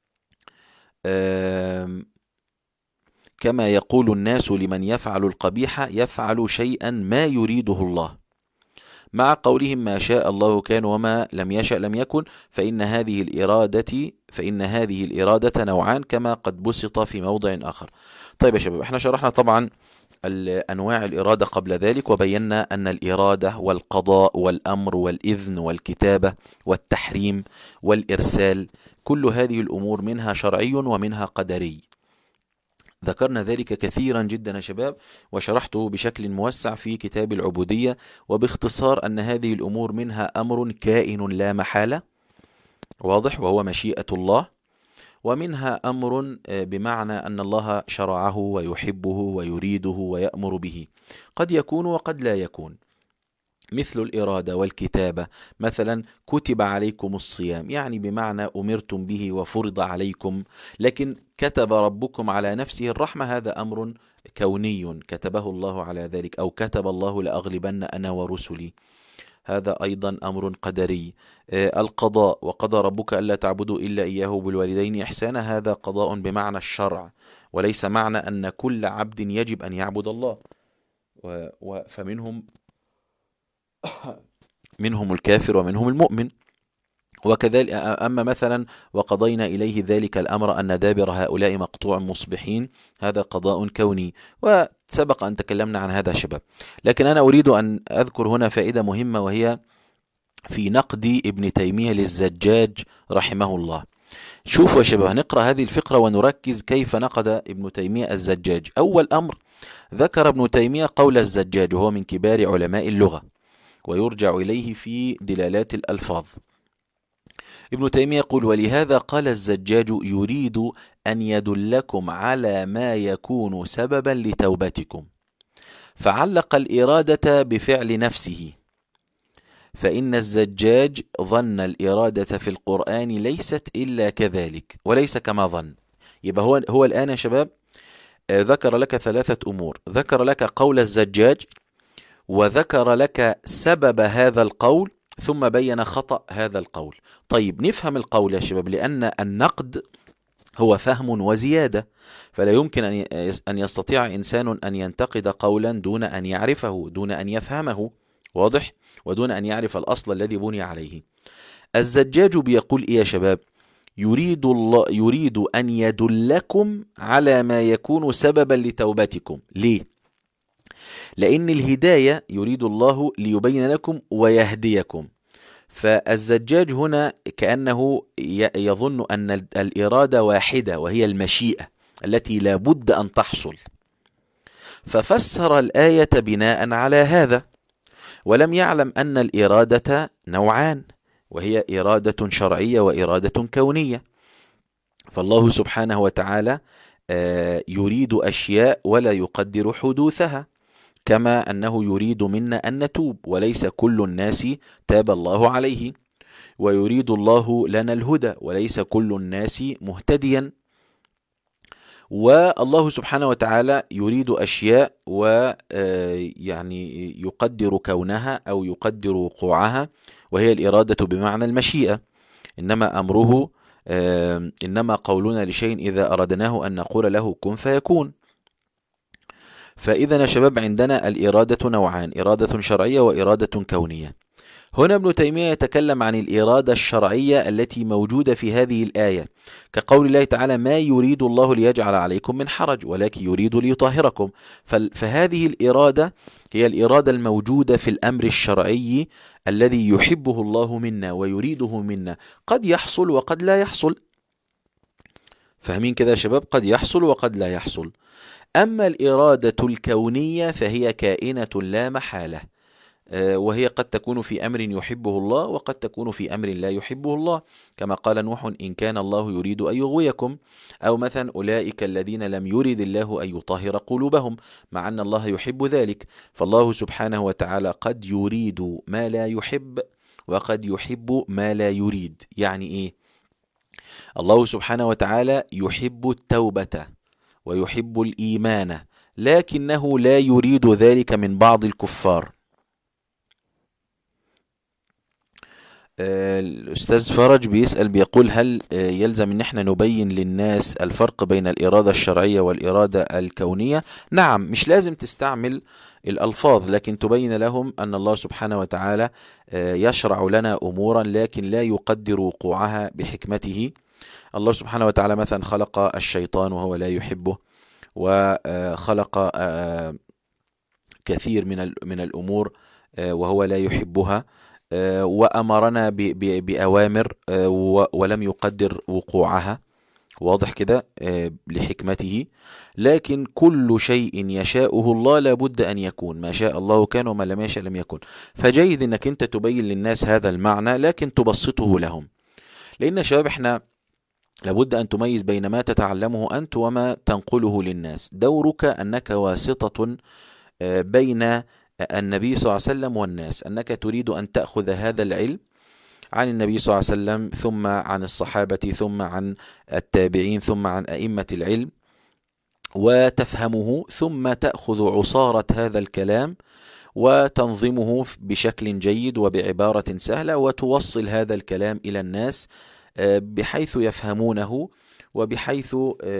كما يقول الناس لمن يفعل القبيح: يفعل شيئا ما يريده الله، مع قولهم: ما شاء الله كان وما لم يشأ لم يكن. فإن هذه الإرادة فإن هذه الإرادة نوعان، كما قد بسط في موضع آخر. طيب يا شباب، احنا شرحنا طبعا أنواع الإرادة قبل ذلك، وبينا أن الإرادة والقضاء والأمر والإذن والكتابة والتحريم والإرسال، كل هذه الأمور منها شرعي ومنها قدري. ذكرنا ذلك كثيرا جدا يا شباب، وشرحته بشكل موسع في كتاب العبودية، وباختصار أن هذه الأمور منها أمر كائن لا محالة، واضح، وهو مشيئة الله، ومنها أمر بمعنى أن الله شرعه ويحبه ويريده ويأمر به، قد يكون وقد لا يكون. مثل الإرادة والكتابة. مثلا كتب عليكم الصيام، يعني بمعنى أمرتم به وفرض عليكم، لكن كتب ربكم على نفسه الرحمة، هذا أمر كوني كتبه الله على ذلك، أو كتب الله لأغلبن أنا ورسلي، هذا أيضا أمر قدري. القضاء، وقضى ربك ألا تعبدوا إلا إياه بالوالدين إحسانا، هذا قضاء بمعنى الشرع، وليس معنى أن كل عبد يجب أن يعبد الله. فمنهم منهم الكافر ومنهم المؤمن. وكذلك أما مثلا وقضينا إليه ذلك الأمر أن دابر هؤلاء مقطوع مصبحين، هذا قضاء كوني، وسبق أن تكلمنا عن هذا شباب. لكن أنا أريد أن أذكر هنا فائدة مهمة، وهي في نقد ابن تيمية للزجاج رحمه الله. شوفوا يا شباب، نقرأ هذه الفقرة ونركز كيف نقد ابن تيمية الزجاج. أول أمر، ذكر ابن تيمية قول الزجاج، وهو من كبار علماء اللغة ويرجع إليه في دلالات الألفاظ. ابن تيمية يقول: ولهذا قال الزجاج يريد أن يدلكم على ما يكون سببا لتوبتكم، فعلق الإرادة بفعل نفسه، فإن الزجاج ظن الإرادة في القرآن ليست إلا كذلك وليس كما ظن. يبقى هو, هو الآن يا شباب ذكر لك ثلاثة أمور، ذكر لك قول الزجاج، وذكر لك سبب هذا القول، ثم بين خطأ هذا القول. طيب نفهم القول يا شباب، لأن النقد هو فهم وزيادة، فلا يمكن أن يستطيع إنسان أن ينتقد قولا دون أن يعرفه، دون أن يفهمه، واضح، ودون أن يعرف الأصل الذي بني عليه. الزجاج بيقول إيه يا شباب؟ يريد الله يريد أن يدلكم على ما يكون سببا لتوبتكم. ليه؟ لأن الهداية يريد الله ليبين لكم ويهديكم. فالزجاج هنا كأنه يظن أن الإرادة واحدة، وهي المشيئة التي لا بد أن تحصل، ففسر الآية بناء على هذا، ولم يعلم أن الإرادة نوعان، وهي إرادة شرعية وإرادة كونية. فالله سبحانه وتعالى يريد أشياء ولا يقدر حدوثها، كما أنه يريد منا أن نتوب، وليس كل الناس تاب الله عليه، ويريد الله لنا الهدى، وليس كل الناس مهتديا. والله سبحانه وتعالى يريد أشياء ويعني يقدر كونها أو يقدر وقوعها، وهي الإرادة بمعنى المشيئة. إنما أمره إنما قولنا لشيء إذا أردناه أن نقول له كن فيكون. فإذا يا شباب عندنا الإرادة نوعان، إرادة شرعية وإرادة كونية. هنا ابن تيمية يتكلم عن الإرادة الشرعية التي موجودة في هذه الآية، كقول الله تعالى: ما يريد الله ليجعل عليكم من حرج ولكن يريد ليطهركم. فهذه الإرادة هي الإرادة الموجودة في الأمر الشرعي الذي يحبه الله منا ويريده منا، قد يحصل وقد لا يحصل. فاهمين كذا يا شباب؟ قد يحصل وقد لا يحصل. أما الإرادة الكونية فهي كائنة لا محالة، وهي قد تكون في أمر يحبه الله وقد تكون في أمر لا يحبه الله، كما قال نوح: إن كان الله يريد أن يغويكم، أو مثلا أولئك الذين لم يرد الله أن يطهر قلوبهم، مع أن الله يحب ذلك. فالله سبحانه وتعالى قد يريد ما لا يحب وقد يحب ما لا يريد. يعني إيه؟ الله سبحانه وتعالى يحب التوبة ويحب الإيمان، لكنه لا يريد ذلك من بعض الكفار. الأستاذ فرج بيسأل بيقول: هل يلزم أن احنا نبين للناس الفرق بين الإرادة الشرعية والإرادة الكونية؟ نعم، مش لازم تستعمل الألفاظ، لكن تبين لهم أن الله سبحانه وتعالى يشرع لنا أمورا لكن لا يقدر وقوعها بحكمته. الله سبحانه وتعالى مثلا خلق الشيطان وهو لا يحبه، وخلق كثير من من الأمور وهو لا يحبها، وأمرنا بأوامر ولم يقدر وقوعها، واضح كده، لحكمته. لكن كل شيء يشاءه الله لابد أن يكون، ما شاء الله كان وما لم يشاء لم يكن. فجيد أنك أنت تبين للناس هذا المعنى لكن تبسطه لهم، لأن شباب احنا لابد أن تميز بين ما تتعلمه أنت وما تنقله للناس. دورك أنك واسطة بين النبي صلى الله عليه وسلم والناس، أنك تريد أن تأخذ هذا العلم عن النبي صلى الله عليه وسلم، ثم عن الصحابة، ثم عن التابعين، ثم عن أئمة العلم، وتفهمه، ثم تأخذ عصارة هذا الكلام وتنظمه بشكل جيد وبعبارة سهلة، وتوصل هذا الكلام إلى الناس بحيث يفهمونه، وبحيث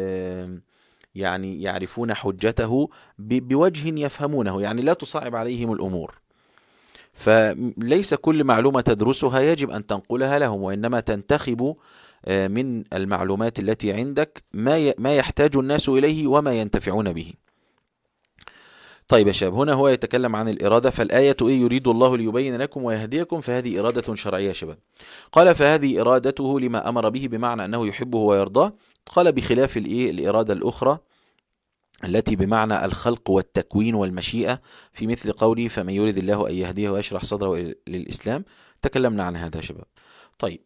يعني يعرفون حجته بوجه يفهمونه، يعني لا تصعب عليهم الأمور. فليس كل معلومة تدرسها يجب أن تنقلها لهم، وإنما تنتخب من المعلومات التي عندك ما ما يحتاج الناس إليه وما ينتفعون به. طيب يا شباب، هنا هو يتكلم عن الإرادة. فالآية إيه؟ يريد الله ليبين لكم ويهديكم، فهذه إرادة شرعية يا شباب. قال فهذه إرادته لما أمر به، بمعنى أنه يحبه ويرضاه. قال بخلاف الإيه الإرادة الأخرى التي بمعنى الخلق والتكوين والمشيئة، في مثل قوله فمن يريد الله أن يهديه ويشرح صدره للإسلام. تكلمنا عن هذا يا شباب. طيب،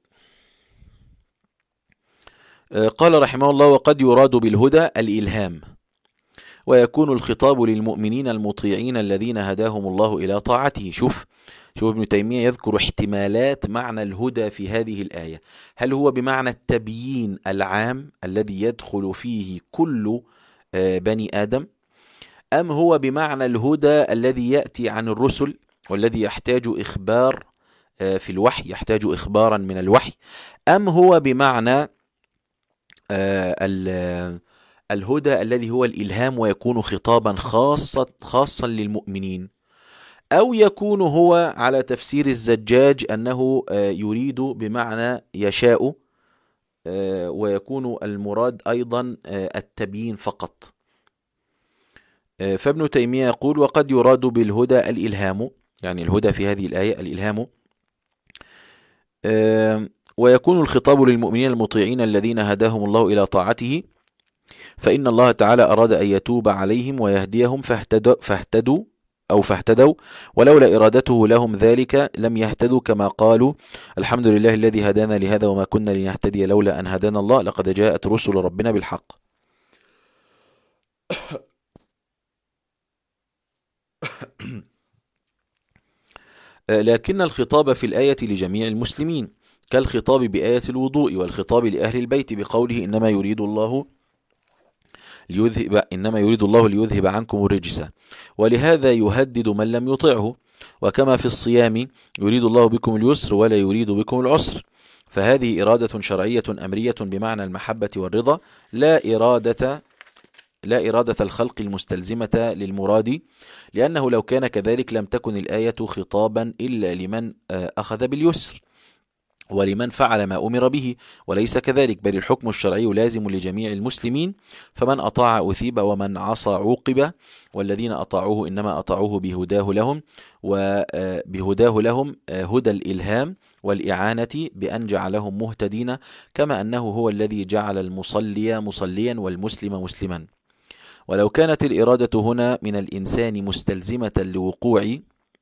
قال رحمه الله وقد يراد بالهدى الإلهام، ويكون الخطاب للمؤمنين المطيعين الذين هداهم الله إلى طاعته. شوف شوف ابن تيمية يذكر احتمالات معنى الهدى في هذه الآية. هل هو بمعنى التبيين العام الذي يدخل فيه كل بني آدم، أم هو بمعنى الهدى الذي يأتي عن الرسل والذي يحتاج إخبار في الوحي، يحتاج إخبارا من الوحي، أم هو بمعنى الهدى الذي هو الإلهام ويكون خطابا خاصا خاصا للمؤمنين، أو يكون هو على تفسير الزجاج أنه يريد بمعنى يشاء، ويكون المراد أيضا التبيين فقط. فابن تيمية يقول وقد يراد بالهدى الإلهام، يعني الهدى في هذه الآية الإلهام، ويكون الخطاب للمؤمنين المطيعين الذين هداهم الله إلى طاعته، فإن الله تعالى أراد أن يتوب عليهم ويهديهم فاهتدوا, فاهتدوا أو فاهتدوا، ولولا إرادته لهم ذلك لم يهتدوا، كما قالوا الحمد لله الذي هدانا لهذا وما كنا لنهتدي لولا أن هدانا الله لقد جاءت رسل ربنا بالحق. لكن الخطاب في الآية لجميع المسلمين، كالخطاب بآية الوضوء والخطاب لأهل البيت بقوله إنما يريد الله ليذهب إنما يريد الله ليذهب عنكم الرجس، ولهذا يهدد من لم يطعه. وكما في الصيام يريد الله بكم اليسر ولا يريد بكم العسر، فهذه إرادة شرعية أمرية بمعنى المحبة والرضا، لا إرادة لا إرادة الخلق المستلزمة للمراد، لأنه لو كان كذلك لم تكن الآية خطابا إلا لمن أخذ باليسر ولمن فعل ما أمر به، وليس كذلك، بل الحكم الشرعي لازم لجميع المسلمين، فمن أطاع أثيب ومن عصى عوقب، والذين أطاعوه إنما أطاعوه بهداه لهم، وبهداه لهم هدى الإلهام والإعانة بأن جعلهم مهتدين، كما أنه هو الذي جعل المصلي مصليا والمسلم مسلما. ولو كانت الإرادة هنا من الإنسان مستلزمة لوقوع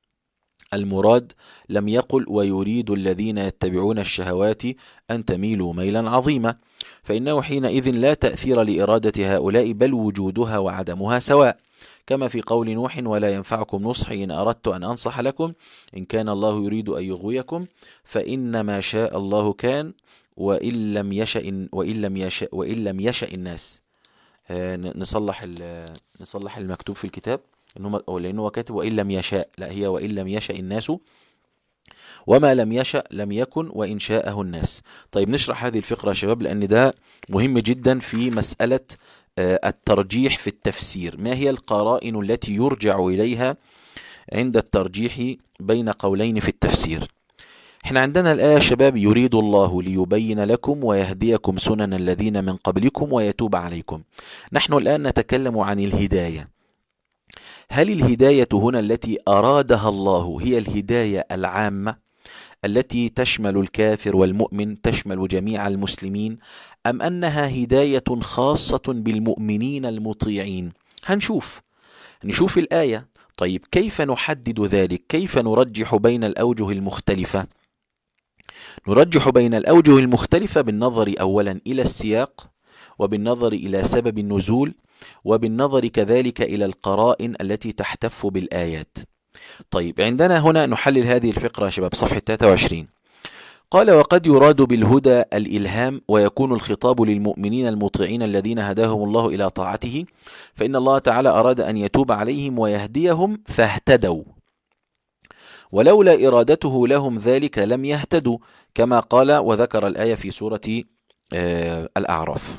المراد لم يقل ويريد الذين يتبعون الشهوات أن تميلوا ميلا عظيما، فإنه حينئذ لا تأثير لإرادة هؤلاء، بل وجودها وعدمها سواء، كما في قول نوح ولا ينفعكم نصحي إن أردت أن أنصح لكم إن كان الله يريد أن يغويكم فإنما شاء الله كان وإن لم يشأ وإن لم يشأ وإن لم يشأ الناس. نصلح نصلح المكتوب في الكتاب لأنه كاتب وإن لم يشاء، لا، هي وإن لم يشأ الناس، وما لم يشأ لم يكن وإن شاءه الناس. طيب نشرح هذه الفقرة يا شباب، لأن ده مهم جدا في مسألة الترجيح في التفسير. ما هي القرائن التي يرجع إليها عند الترجيح بين قولين في التفسير؟ احنا عندنا الآية يا شباب يريد الله ليبين لكم ويهديكم سنن الذين من قبلكم ويتوب عليكم. نحن الآن نتكلم عن الهداية. هل الهداية هنا التي أرادها الله هي الهداية العامة التي تشمل الكافر والمؤمن، تشمل جميع المسلمين، أم أنها هداية خاصة بالمؤمنين المطيعين؟ هنشوف نشوف الآية. طيب كيف نحدد ذلك؟ كيف نرجح بين الأوجه المختلفة؟ نرجح بين الأوجه المختلفة بالنظر أولا إلى السياق، وبالنظر إلى سبب النزول، وبالنظر كذلك إلى القرائن التي تحتف بالآيات. طيب عندنا هنا نحلل هذه الفقرة يا شباب، صفحة ثلاثة وعشرين. قال: وقد يراد بالهدى الإلهام، ويكون الخطاب للمؤمنين المطيعين الذين هداهم الله إلى طاعته، فإن الله تعالى أراد أن يتوب عليهم ويهديهم فاهتدوا، ولولا إرادته لهم ذلك لم يهتدوا، كما قال وذكر الآية في سورة آه الأعراف.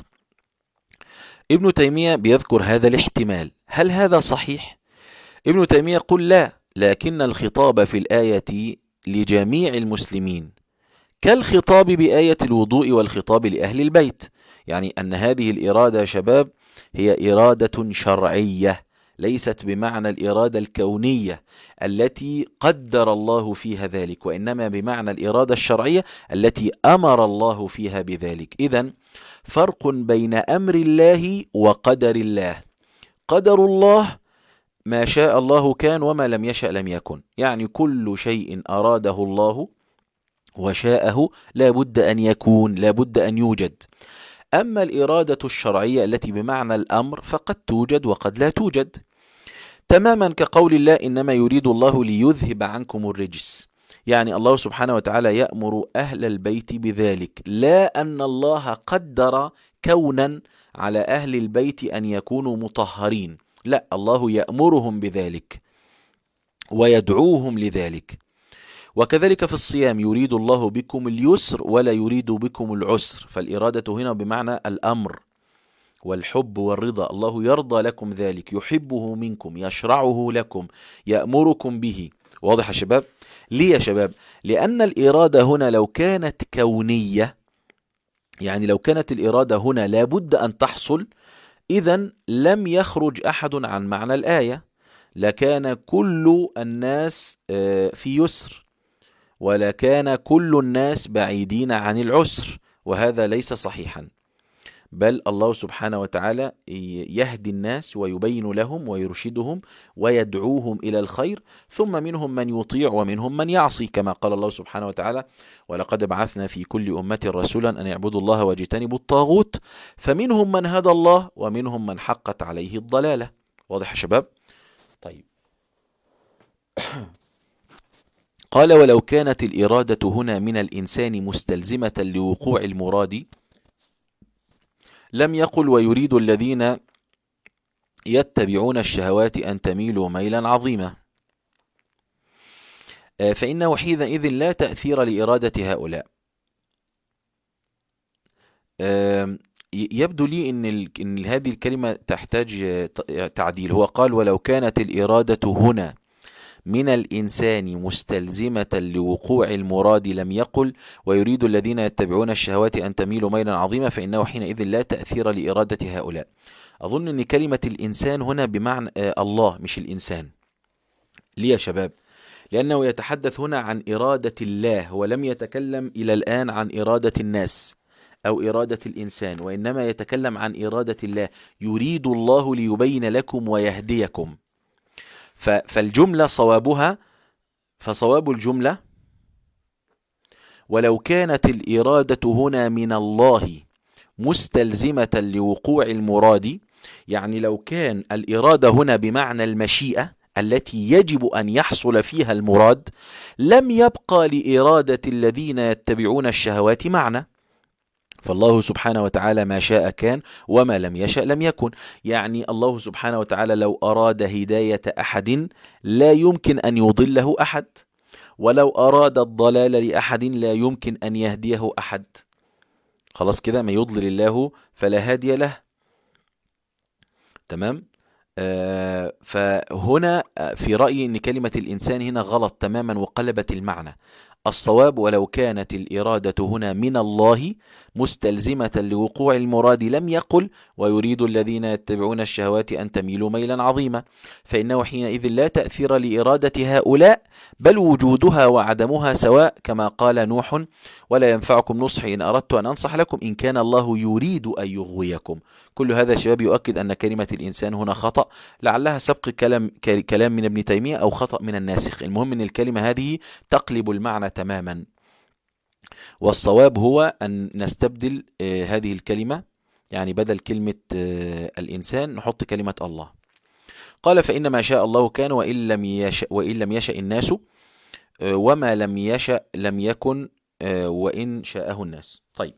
ابن تيمية بيذكر هذا الاحتمال، هل هذا صحيح؟ ابن تيمية يقول لا، لكن الخطاب في الآية لجميع المسلمين كالخطاب بآية الوضوء والخطاب لأهل البيت، يعني أن هذه الإرادة يا شباب هي إرادة شرعية، ليست بمعنى الإرادة الكونية التي قدر الله فيها ذلك، وإنما بمعنى الإرادة الشرعية التي أمر الله فيها بذلك. إذن فرق بين أمر الله وقدر الله. قدر الله ما شاء الله كان، وما لم يشأ لم يكن، يعني كل شيء أراده الله وشاءه لا بد أن يكون، لا بد أن يوجد. أما الإرادة الشرعية التي بمعنى الأمر فقد توجد وقد لا توجد، تماما كقول الله: إنما يريد الله ليذهب عنكم الرجس، يعني الله سبحانه وتعالى يأمر أهل البيت بذلك، لا أن الله قدر كونا على أهل البيت أن يكونوا مطهرين، لا، الله يأمرهم بذلك ويدعوهم لذلك. وكذلك في الصيام: يريد الله بكم اليسر ولا يريد بكم العسر، فالإرادة هنا بمعنى الأمر والحب والرضا، الله يرضى لكم ذلك، يحبه منكم، يشرعه لكم، يأمركم به. واضح يا شباب؟ ليه يا شباب؟ لأن الإرادة هنا لو كانت كونية، يعني لو كانت الإرادة هنا لابد أن تحصل، إذن لم يخرج أحد عن معنى الآية، لكان كل الناس في يسر، ولكان كل الناس بعيدين عن العسر، وهذا ليس صحيحا، بل الله سبحانه وتعالى يهدي الناس ويبين لهم ويرشدهم ويدعوهم إلى الخير، ثم منهم من يطيع ومنهم من يعصي، كما قال الله سبحانه وتعالى: ولقد بعثنا في كل أمة رسولا أن يعبدوا الله واجتنبوا الطاغوت، فمنهم من هدى الله ومنهم من حقت عليه الضلالة. واضح يا شباب؟ طيب. قال: ولو كانت الإرادة هنا من الإنسان مستلزمة لوقوع المراد لم يقل: ويريد الذين يتبعون الشهوات أن تميلوا ميلا عظيما، فإنه حينئذ لا تأثير لإرادة هؤلاء. يبدو لي إن, إن هذه الكلمة تحتاج تعديل. هو قال: ولو كانت الإرادة هنا من الإنسان مستلزمة لوقوع المراد لم يقل: ويريد الذين يتبعون الشهوات أن تميلوا ميلا عظيما، فإنه حينئذ لا تأثير لإرادة هؤلاء. أظن أن كلمة الإنسان هنا بمعنى الله مش الإنسان. ليه يا شباب؟ لأنه يتحدث هنا عن إرادة الله، ولم يتكلم إلى الآن عن إرادة الناس أو إرادة الإنسان، وإنما يتكلم عن إرادة الله. يريد الله ليبين لكم ويهديكم، فالجملة صوابها، فصواب الجملة: ولو كانت الإرادة هنا من الله مستلزمة لوقوع المراد، يعني لو كان الإرادة هنا بمعنى المشيئة التي يجب أن يحصل فيها المراد، لم يبقى لإرادة الذين يتبعون الشهوات معنى، فالله سبحانه وتعالى ما شاء كان وما لم يشأ لم يكن. يعني الله سبحانه وتعالى لو أراد هداية أحد لا يمكن أن يضله أحد، ولو أراد الضلال لأحد لا يمكن أن يهديه أحد. خلاص كده، ما يضلل الله فلا هادي له. تمام؟ آه فهنا في رأيي أن كلمة الإنسان هنا غلط تماما وقلبت المعنى. الصواب: ولو كانت الإرادة هنا من الله مستلزمة لوقوع المراد لم يقل: ويريد الذين يتبعون الشهوات أن تميلوا ميلا عظيما، فإنه حينئذ لا تأثير لإرادة هؤلاء، بل وجودها وعدمها سواء، كما قال نوح: ولا ينفعكم نصحي إن أردت أن أنصح لكم إن كان الله يريد أن يغويكم. كل هذا شباب يؤكد أن كلمة الإنسان هنا خطأ، لعلها سبق كلام, كلام من ابن تيمية أو خطأ من الناسخ. المهم أن الكلمة هذه تقلب المعنى تماما، والصواب هو أن نستبدل هذه الكلمة، يعني بدل كلمة الإنسان نحط كلمة الله. قال فإن ما شاء الله كان وإن لم يشأ, وإن لم يشأ الناس، وما لم يشأ لم يكن وإن شاءه الناس. طيب،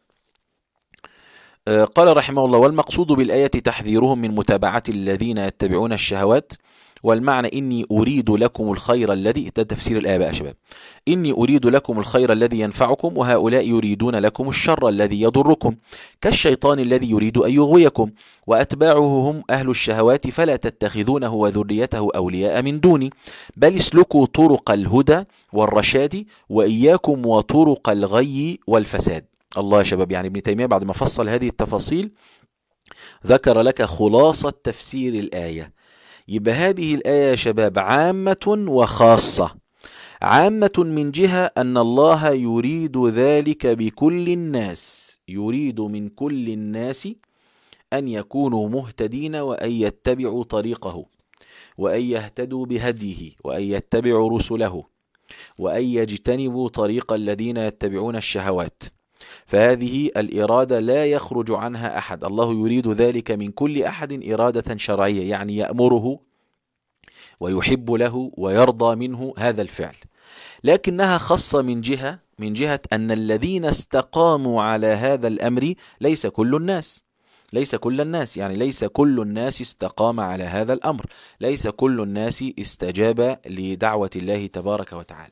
قال رحمه الله: والمقصود بالآية تحذيرهم من متابعة الذين يتبعون الشهوات، والمعنى إني أريد لكم الخير الذي، ده تفسير الآية بقى يا شباب، إني أريد لكم الخير الذي ينفعكم، وهؤلاء يريدون لكم الشر الذي يضركم، كالشيطان الذي يريد أن يغويكم، وأتباعه هم أهل الشهوات، فلا تتخذونه وذريته أولياء من دوني، بل اسلكوا طرق الهدى والرشاد، وإياكم وطرق الغي والفساد. الله يا شباب، يعني ابن تيمية بعد ما فصل هذه التفاصيل ذكر لك خلاصة تفسير الآية. يبقى هذه الآية يا شباب عامة وخاصة. عامة من جهة أن الله يريد ذلك بكل الناس، يريد من كل الناس أن يكونوا مهتدين، وأن يتبعوا طريقه، وأن يهتدوا بهديه، وأن يتبعوا رسله، وأن يجتنبوا طريق الذين يتبعون الشهوات. فهذه الإرادة لا يخرج عنها أحد، الله يريد ذلك من كل أحد إرادة شرعية، يعني يأمره ويحب له ويرضى منه هذا الفعل. لكنها خاصة من جهة من جهة أن الذين استقاموا على هذا الأمر ليس كل الناس، ليس كل الناس يعني ليس كل الناس استقام على هذا الأمر، ليس كل الناس استجاب لدعوة الله تبارك وتعالى.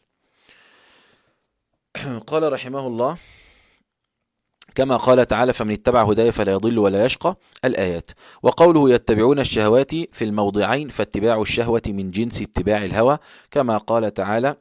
قال رحمه الله: كما قال تعالى: فمن اتبع هداي فلا يضل ولا يشقى، الآيات. وقوله يتبعون الشهوات في الموضعين، فاتباع الشهوة من جنس اتباع الهوى، كما قال تعالى: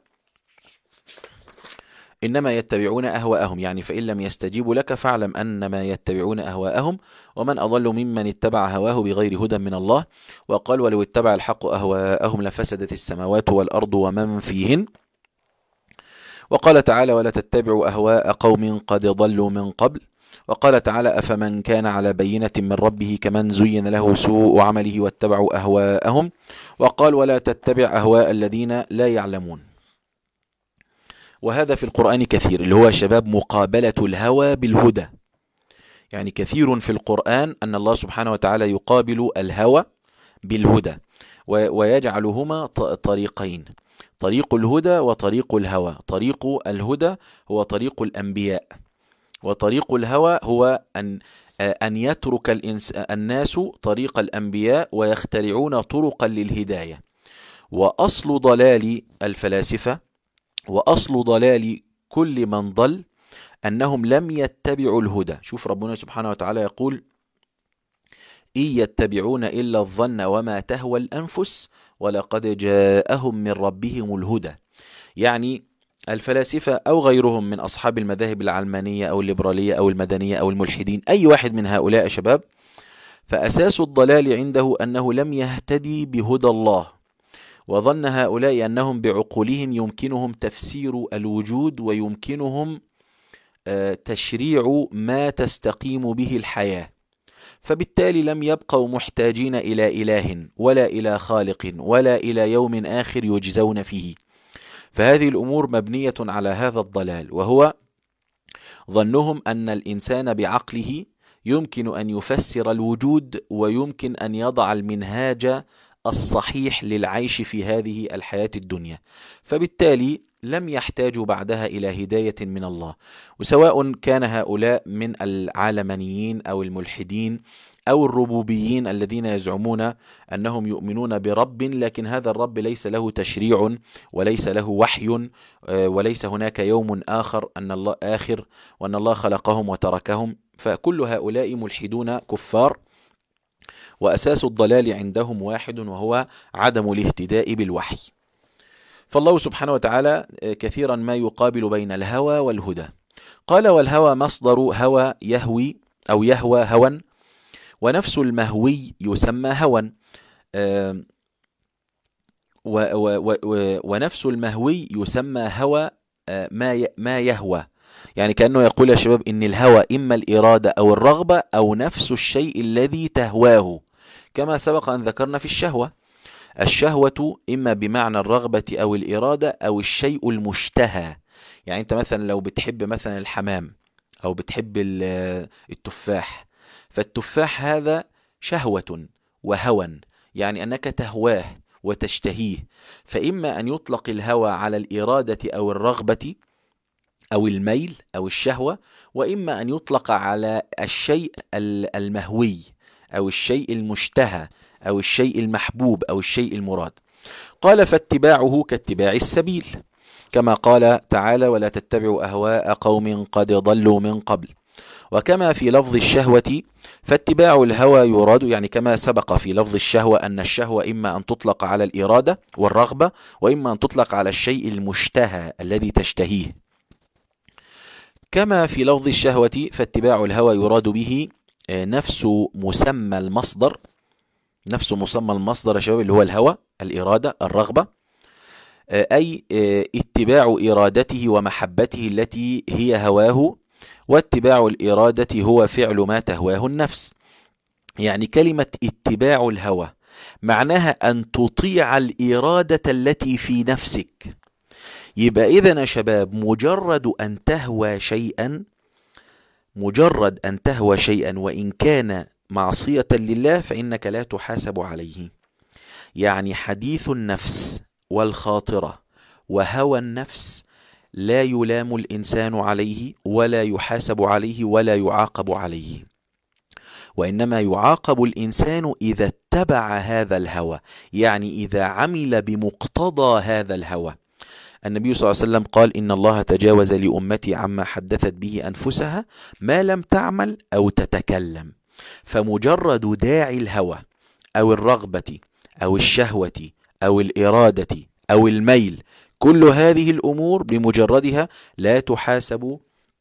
إنما يتبعون أهواءهم، يعني فإن لم يستجيبوا لك فاعلم أنما يتبعون أهواءهم، ومن أضل ممن اتبع هواه بغير هدى من الله. وقال: ولو اتبع الحق أهواءهم لفسدت السماوات والأرض ومن فيهن. وقال تعالى: ولا تتبعوا أهواء قوم قد ضلوا من قبل. وقال تعالى: أفمن كان على بينة من ربه كمن زين له سوء عمله واتبعوا أهواءهم. وقال: ولا تتبع أهواء الذين لا يعلمون. وهذا في القرآن كثير، اللي هو شباب مقابلة الهوى بالهدى. يعني كثير في القرآن أن الله سبحانه وتعالى يقابل الهوى بالهدى، ويجعلهما طريقين: طريق الهدى وطريق الهوى. طريق الهدى هو طريق الأنبياء، وطريق الهوى هو أن أن يترك الناس طريق الأنبياء ويخترعون طرقا للهداية. وأصل ضلال الفلاسفة وأصل ضلال كل من ضل أنهم لم يتبعوا الهدى. شوف ربنا سبحانه وتعالى يقول: إن يتبعون إلا الظن وما تهوى الأنفس ولقد جاءهم من ربهم الهدى. يعني الفلاسفة أو غيرهم من أصحاب المذاهب العلمانية أو الليبرالية أو المدنية أو الملحدين، أي واحد من هؤلاء شباب، فأساس الضلال عنده أنه لم يهتدي بهدى الله، وظن هؤلاء أنهم بعقولهم يمكنهم تفسير الوجود ويمكنهم تشريع ما تستقيم به الحياة، فبالتالي لم يبقوا محتاجين إلى إله ولا إلى خالق ولا إلى يوم آخر يجزون فيه. فهذه الأمور مبنية على هذا الضلال، وهو ظنهم أن الإنسان بعقله يمكن أن يفسر الوجود ويمكن أن يضع المنهاج الصحيح للعيش في هذه الحياة الدنيا، فبالتالي لم يحتاجوا بعدها إلى هداية من الله. وسواء كان هؤلاء من العالمانيين أو الملحدين أو الربوبيين الذين يزعمون أنهم يؤمنون برب، لكن هذا الرب ليس له تشريع وليس له وحي وليس هناك يوم آخر أن الله آخر وأن الله خلقهم وتركهم، فكل هؤلاء ملحدون كفار، وأساس الضلال عندهم واحد، وهو عدم الاهتداء بالوحي. فالله سبحانه وتعالى كثيرا ما يقابل بين الهوى والهدى. قال: والهوى مصدر هوى يهوي أو يهوى هوى، ونفس المهوي يسمى هوى، ونفس المهوي يسمى هوى ما يهوى. يعني كأنه يقول يا شباب إن الهوى إما الإرادة أو الرغبة أو نفس الشيء الذي تهواه، كما سبق أن ذكرنا في الشهوة. الشهوة إما بمعنى الرغبة أو الإرادة أو الشيء المشتهى. يعني أنت مثلا لو بتحب مثلا الحمام أو بتحب التفاح، فالتفاح هذا شهوة وهوى، يعني أنك تهواه وتشتهيه، فإما أن يطلق الهوى على الإرادة أو الرغبة أو الميل أو الشهوة، وإما أن يطلق على الشيء المهوي أو الشيء المشتهى أو الشيء المحبوب أو الشيء المراد. قال فاتباعه كاتباع السبيل، كما قال تعالى ولا تتبعوا أهواء قوم قد ضلوا من قبل. وكما في لفظ الشهوة فاتباع الهوى يراد، يعني كما سبق في لفظ الشهوة أن الشهوة إما أن تطلق على الإرادة والرغبة، وإما أن تطلق على الشيء المشتهى الذي تشتهيه. كما في لفظ الشهوة فاتباع الهوى يراد به نفس مسمى المصدر، نفس مسمى المصدر يا شباب اللي هو الهوى، الإرادة، الرغبة، أي اتباع إرادته ومحبته التي هي هواه، واتباع الإرادة هو فعل ما تهواه النفس. يعني كلمة اتباع الهوى معناها أن تطيع الإرادة التي في نفسك. يبقى إذن يا شباب مجرد أن تهوى شيئا، مجرد أن تهوى شيئا وإن كان معصية لله فإنك لا تحاسب عليه. يعني حديث النفس والخاطرة وهوى النفس لا يلام الإنسان عليه ولا يحاسب عليه ولا يعاقب عليه، وإنما يعاقب الإنسان إذا اتبع هذا الهوى، يعني إذا عمل بمقتضى هذا الهوى. النبي صلى الله عليه وسلم قال إن الله تجاوز لأمتي عما حدثت به أنفسها ما لم تعمل أو تتكلم. فمجرد داعي الهوى أو الرغبة أو الشهوة أو الإرادة أو الميل، كل هذه الأمور بمجردها لا تحاسب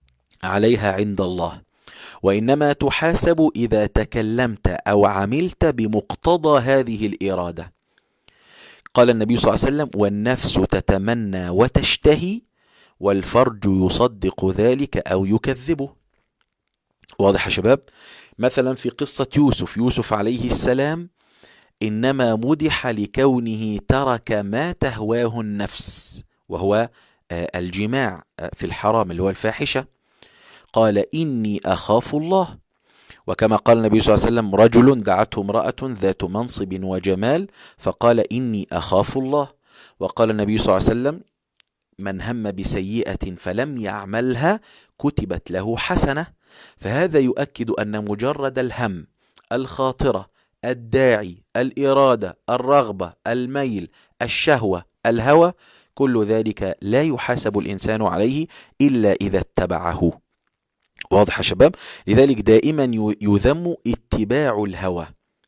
عليها عند الله، وإنما تحاسب إذا تكلمت أو عملت بمقتضى هذه الإرادة. قال النبي صلى الله عليه وسلم والنفس تتمنى وتشتهي والفرج يصدق ذلك أو يكذبه. واضح يا شباب؟ مثلا في قصة يوسف، يوسف عليه السلام إنما مدح لكونه ترك ما تهواه النفس، وهو الجماع في الحرام اللي هو الفاحشة. قال إني أخاف الله، وكما قال النبي صلى الله عليه وسلم رجل دعته امرأة ذات منصب وجمال فقال إني أخاف الله. وقال النبي صلى الله عليه وسلم من هم بسيئة فلم يعملها كتبت له حسنة. فهذا يؤكد أن مجرد الهم، الخاطرة، الداعي، الإرادة، الرغبة، الميل، الشهوة، الهوى، كل ذلك لا يحاسب الإنسان عليه إلا إذا اتبعه. واضح يا شباب؟ لذلك دائما يذم اتباع الهوى،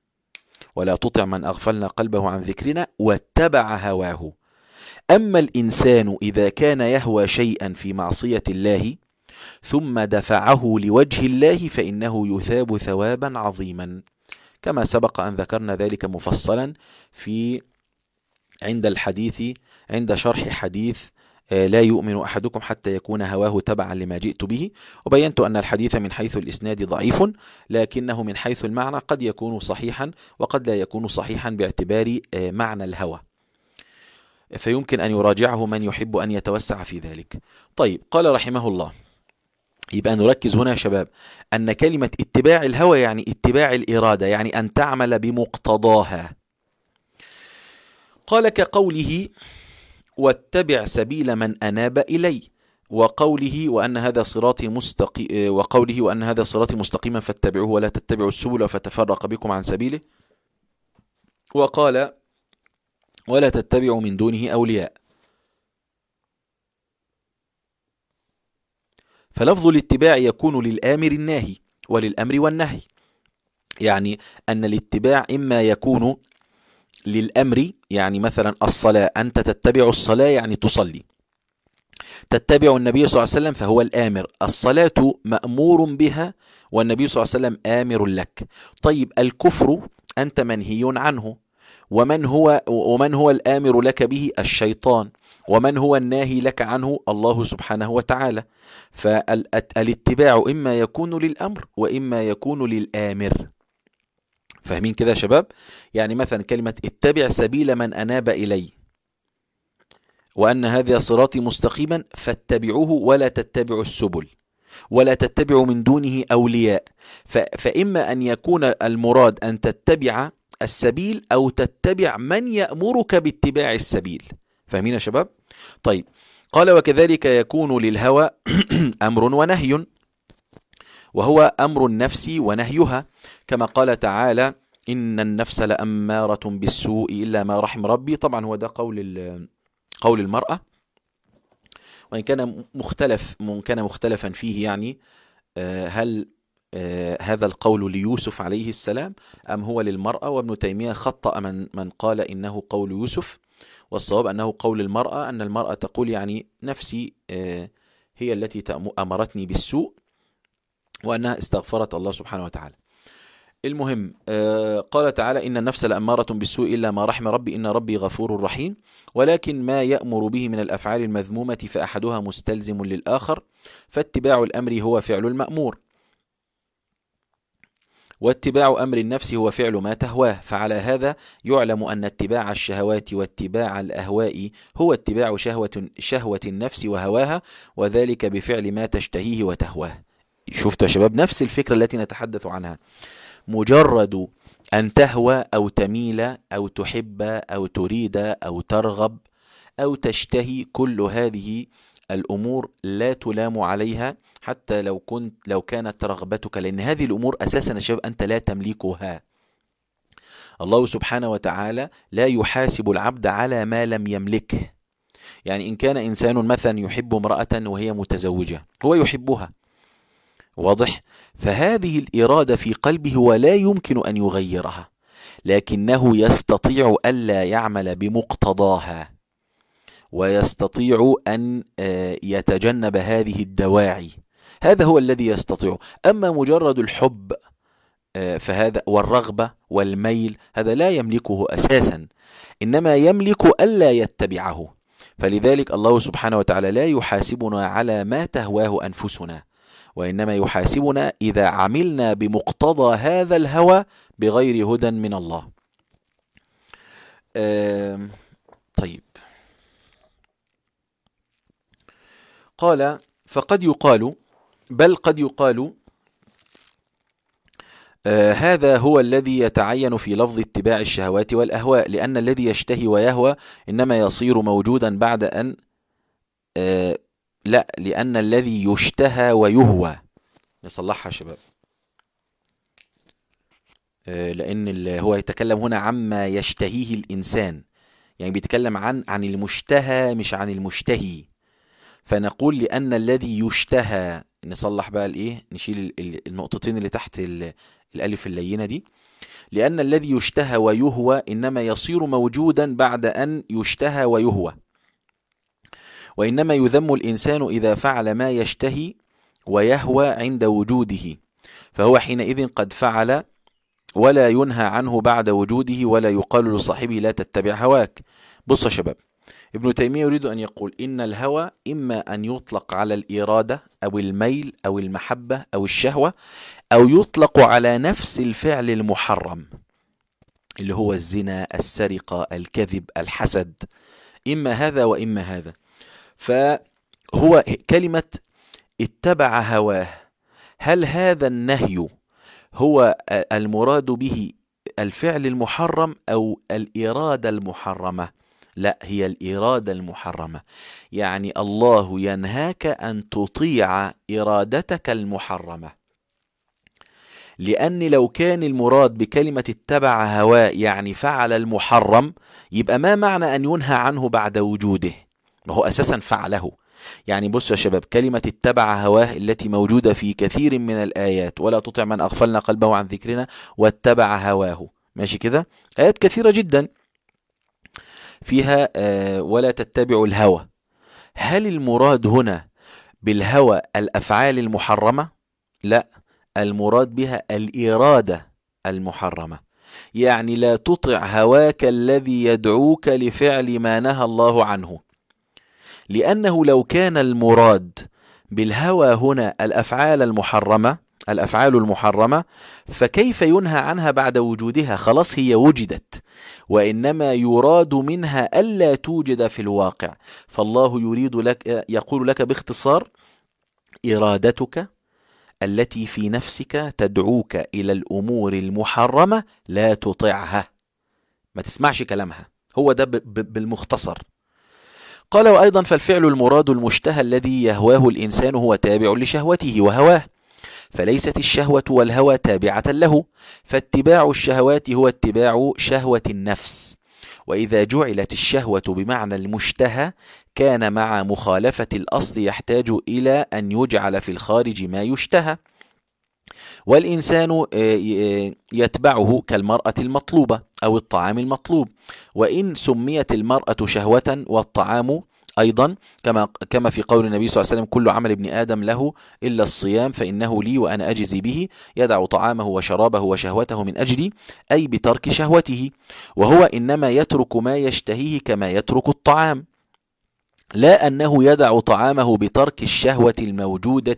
ولا تطع من أغفلنا قلبه عن ذكرنا واتبع هواه. أما الإنسان إذا كان يهوى شيئا في معصية الله ثم دفعه لوجه الله فإنه يثاب ثوابا عظيما، كما سبق أن ذكرنا ذلك مفصلا في عند الحديث عند شرح حديث لا يؤمن أحدكم حتى يكون هواه تبعا لما جئت به، وبينت أن الحديث من حيث الإسناد ضعيف، لكنه من حيث المعنى قد يكون صحيحا وقد لا يكون صحيحا باعتبار معنى الهوى، فيمكن أن يراجعه من يحب أن يتوسع في ذلك. طيب، قال رحمه الله، يبقى نركز هنا يا شباب أن كلمة اتباع الهوى يعني اتباع الإرادة، يعني أن تعمل بمقتضاها. قال كقوله واتبع سبيل من أناب إلي، وقوله وأن هذا صراطي مستقي وقوله وأن هذا صراطي مستقيما فاتبعوه ولا تتبعوا السبل فتفرق بكم عن سبيله، وقال ولا تتبعوا من دونه أولياء. فلفظ الاتباع يكون للآمر الناهي وللأمر والنهي، يعني أن الاتباع إما يكون للأمر، يعني مثلا الصلاة أنت تتبع الصلاة يعني تصلي، تتبع النبي صلى الله عليه وسلم فهو الآمر، الصلاة مأمور بها والنبي صلى الله عليه وسلم آمر لك. طيب الكفر أنت منهي عنه، ومن هو ومن هو الآمر لك به؟ الشيطان، ومن هو الناهي لك عنه؟ الله سبحانه وتعالى. فالاتباع إما يكون للأمر وإما يكون للآمر. فاهمين كده يا شباب؟ يعني مثلا كلمة اتبع سبيل من أناب إلي، وأن هذا صراطي مستقيما فاتبعوه ولا تتبعوا السبل ولا تتبعوا من دونه أولياء. فإما أن يكون المراد أن تتبع السبيل أو تتبع من يأمرك باتباع السبيل. فاهمين يا شباب؟ طيب، قال وكذلك يكون للهوى أمر ونهي، وهو أمر النفس ونهيها، كما قال تعالى إن النفس لأمارة بالسوء إلا ما رحم ربي. طبعا هو ده قول قول المرأة، وإن كان مختلف كان مختلفا فيه، يعني هل هذا القول ليوسف عليه السلام أم هو للمرأة؟ وابن تيمية خطأ من من قال إنه قول يوسف، والصواب أنه قول المرأة، أن المرأة تقول يعني نفسي هي التي أمرتني بالسوء، وأنها استغفرت الله سبحانه وتعالى. المهم قال تعالى إن النفس لأمارة بالسوء إلا ما رحم ربي إن ربي غفور رحيم، ولكن ما يأمر به من الأفعال المذمومة فأحدها مستلزم للآخر، فاتباع الأمر هو فعل المأمور، واتباع أمر النفس هو فعل ما تهواه. فعلى هذا يعلم أن اتباع الشهوات واتباع الأهواء هو اتباع شهوة, شهوة النفس وهواها، وذلك بفعل ما تشتهيه وتهواه. شفتوا يا شباب نفس الفكرة التي نتحدث عنها، مجرد أن تهوى أو تميل أو تحب أو تريد أو ترغب أو تشتهي، كل هذه الأمور لا تلام عليها حتى لو كنت لو كانت رغبتك، لأن هذه الأمور أساسا يا شباب أنت لا تملكها. الله سبحانه وتعالى لا يحاسب العبد على ما لم يملكه. يعني إن كان إنسان مثلا يحب امرأة وهي متزوجة، هو يحبها، واضح؟ فهذه الإرادة في قلبه ولا يمكن أن يغيرها، لكنه يستطيع ألا يعمل بمقتضاها، ويستطيع أن يتجنب هذه الدواعي. هذا هو الذي يستطيع. أما مجرد الحب فهذا والرغبة والميل هذا لا يملكه أساسا، إنما يملك ألا يتبعه. فلذلك الله سبحانه وتعالى لا يحاسبنا على ما تهواه أنفسنا، وإنما يحاسبنا إذا عملنا بمقتضى هذا الهوى بغير هدى من الله. آه طيب، قال فقد يقال، بل قد يقال آه هذا هو الذي يتعين في لفظ اتباع الشهوات والأهواء، لأن الذي يشتهي ويهوى إنما يصير موجودا بعد أن آه لا لأن الذي يشتهى ويهوى، نصلحها شباب، آه لأن هو يتكلم هنا عما يشتهيه الإنسان، يعني بيتكلم عن عن المشتهى مش عن المشتهي. فنقول لأن الذي يشتهى، نصلح بقى الايه، نشيل النقطتين اللي تحت الألف اللينة دي، لأن الذي يشتهى ويهوى إنما يصير موجودا بعد أن يشتهى ويهوى، وإنما يذم الإنسان إذا فعل ما يشتهي ويهوى عند وجوده، فهو حينئذ قد فعل ولا ينهى عنه بعد وجوده، ولا يقال لصاحبه لا تتبع هواك. بص يا شباب، ابن تيمية يريد أن يقول إن الهوى إما أن يطلق على الإرادة أو الميل أو المحبة أو الشهوة، أو يطلق على نفس الفعل المحرم اللي هو الزنا، السرقة، الكذب، الحسد، إما هذا وإما هذا. فهو كلمة اتبع هواه، هل هذا النهي هو المراد به الفعل المحرم أو الإرادة المحرمة؟ لا، هي الإرادة المحرمة. يعني الله ينهاك أن تطيع إرادتك المحرمة، لأن لو كان المراد بكلمة اتبع هواه يعني فعل المحرم، يبقى ما معنى أن ينهى عنه بعد وجوده؟ ما هو أساسا فعله. يعني بصوا يا شباب، كلمة اتبع هواه التي موجودة في كثير من الآيات، ولا تطع من أغفلنا قلبه عن ذكرنا واتبع هواه، ماشي كده، آيات كثيرة جدا فيها آه ولا تتبعوا الهوى. هل المراد هنا بالهوى الأفعال المحرمة؟ لا، المراد بها الإرادة المحرمة. يعني لا تطع هواك الذي يدعوك لفعل ما نهى الله عنه، لأنه لو كان المراد بالهوى هنا الأفعال المحرمة الأفعال المحرمة فكيف ينهى عنها بعد وجودها؟ خلاص هي وجدت، وإنما يراد منها ألا توجد في الواقع. فالله يريد لك، يقول لك باختصار: إرادتك التي في نفسك تدعوك إلى الأمور المحرمة لا تطعها، ما تسمعش كلامها. هو ده بالمختصر. قال: وأيضا فالفعل المراد المشتهى الذي يهواه الإنسان هو تابع لشهوته وهواه، فليست الشهوة والهوى تابعة له، فاتباع الشهوات هو اتباع شهوة النفس. وإذا جعلت الشهوة بمعنى المشتهى كان مع مخالفة الأصل يحتاج إلى أن يجعل في الخارج ما يشتهى، والإنسان يتبعه كالمرأة المطلوبة أو الطعام المطلوب. وإن سميت المرأة شهوة والطعام أيضا، كما كما في قول النبي صلى الله عليه وسلم: كل عمل ابن آدم له إلا الصيام فإنه لي وأنا أجزي به، يدع طعامه وشرابه وشهوته من أجلي، أي بترك شهوته. وهو إنما يترك ما يشتهيه كما يترك الطعام، لا أنه يدع طعامه بترك الشهوة الموجودة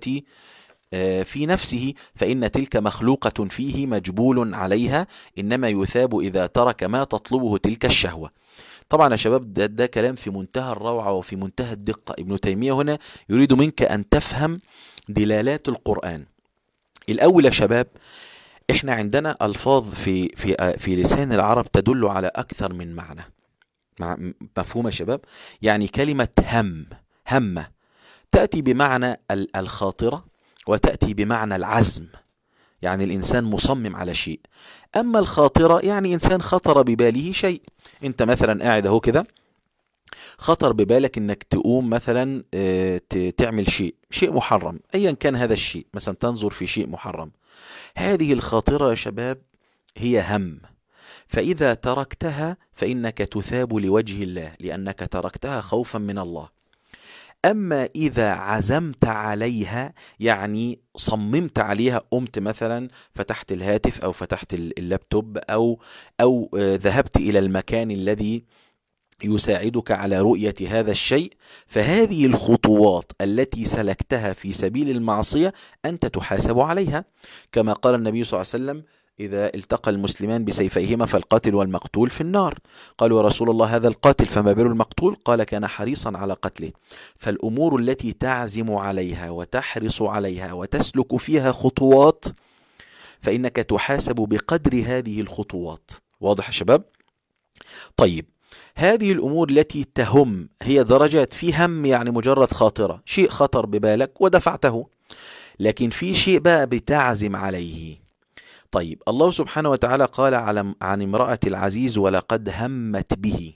في نفسه، فإن تلك مخلوقة فيه مجبول عليها، إنما يثاب إذا ترك ما تطلبه تلك الشهوة. طبعا يا شباب ده, ده كلام في منتهى الروعة وفي منتهى الدقة. ابن تيمية هنا يريد منك أن تفهم دلالات القرآن. الأول يا شباب، إحنا عندنا ألفاظ في, في, في لسان العرب تدل على أكثر من معنى. مفهوم يا شباب؟ يعني كلمة هم همة تأتي بمعنى الخاطرة، وتأتي بمعنى العزم، يعني الإنسان مصمم على شيء. أما الخاطرة يعني إنسان خطر بباله شيء. أنت مثلا قاعد اهو كده، خطر ببالك إنك تقوم مثلا تعمل شيء شيء محرم، أيا كان هذا الشيء، مثلا تنظر في شيء محرم. هذه الخاطرة يا شباب هي هم، فإذا تركتها فإنك تثاب لوجه الله، لأنك تركتها خوفا من الله. أما إذا عزمت عليها، يعني صممت عليها، قمت مثلا فتحت الهاتف أو فتحت اللابتوب أو أو ذهبت إلى المكان الذي يساعدك على رؤية هذا الشيء، فهذه الخطوات التي سلكتها في سبيل المعصية أنت تحاسب عليها، كما قال النبي صلى الله عليه وسلم: إذا التقى المسلمان بسيفيهما فالقاتل والمقتول في النار. قالوا: يا رسول الله هذا القاتل فما بال المقتول؟ قال: كان حريصا على قتله. فالأمور التي تعزم عليها وتحرص عليها وتسلك فيها خطوات فإنك تحاسب بقدر هذه الخطوات. واضح يا شباب؟ طيب، هذه الأمور التي تهم هي درجات. في هم يعني مجرد خاطرة، شيء خطر ببالك ودفعته، لكن في شيء بقى بتعزم عليه. طيب، الله سبحانه وتعالى قال عن امرأة العزيز: ولقد همت به.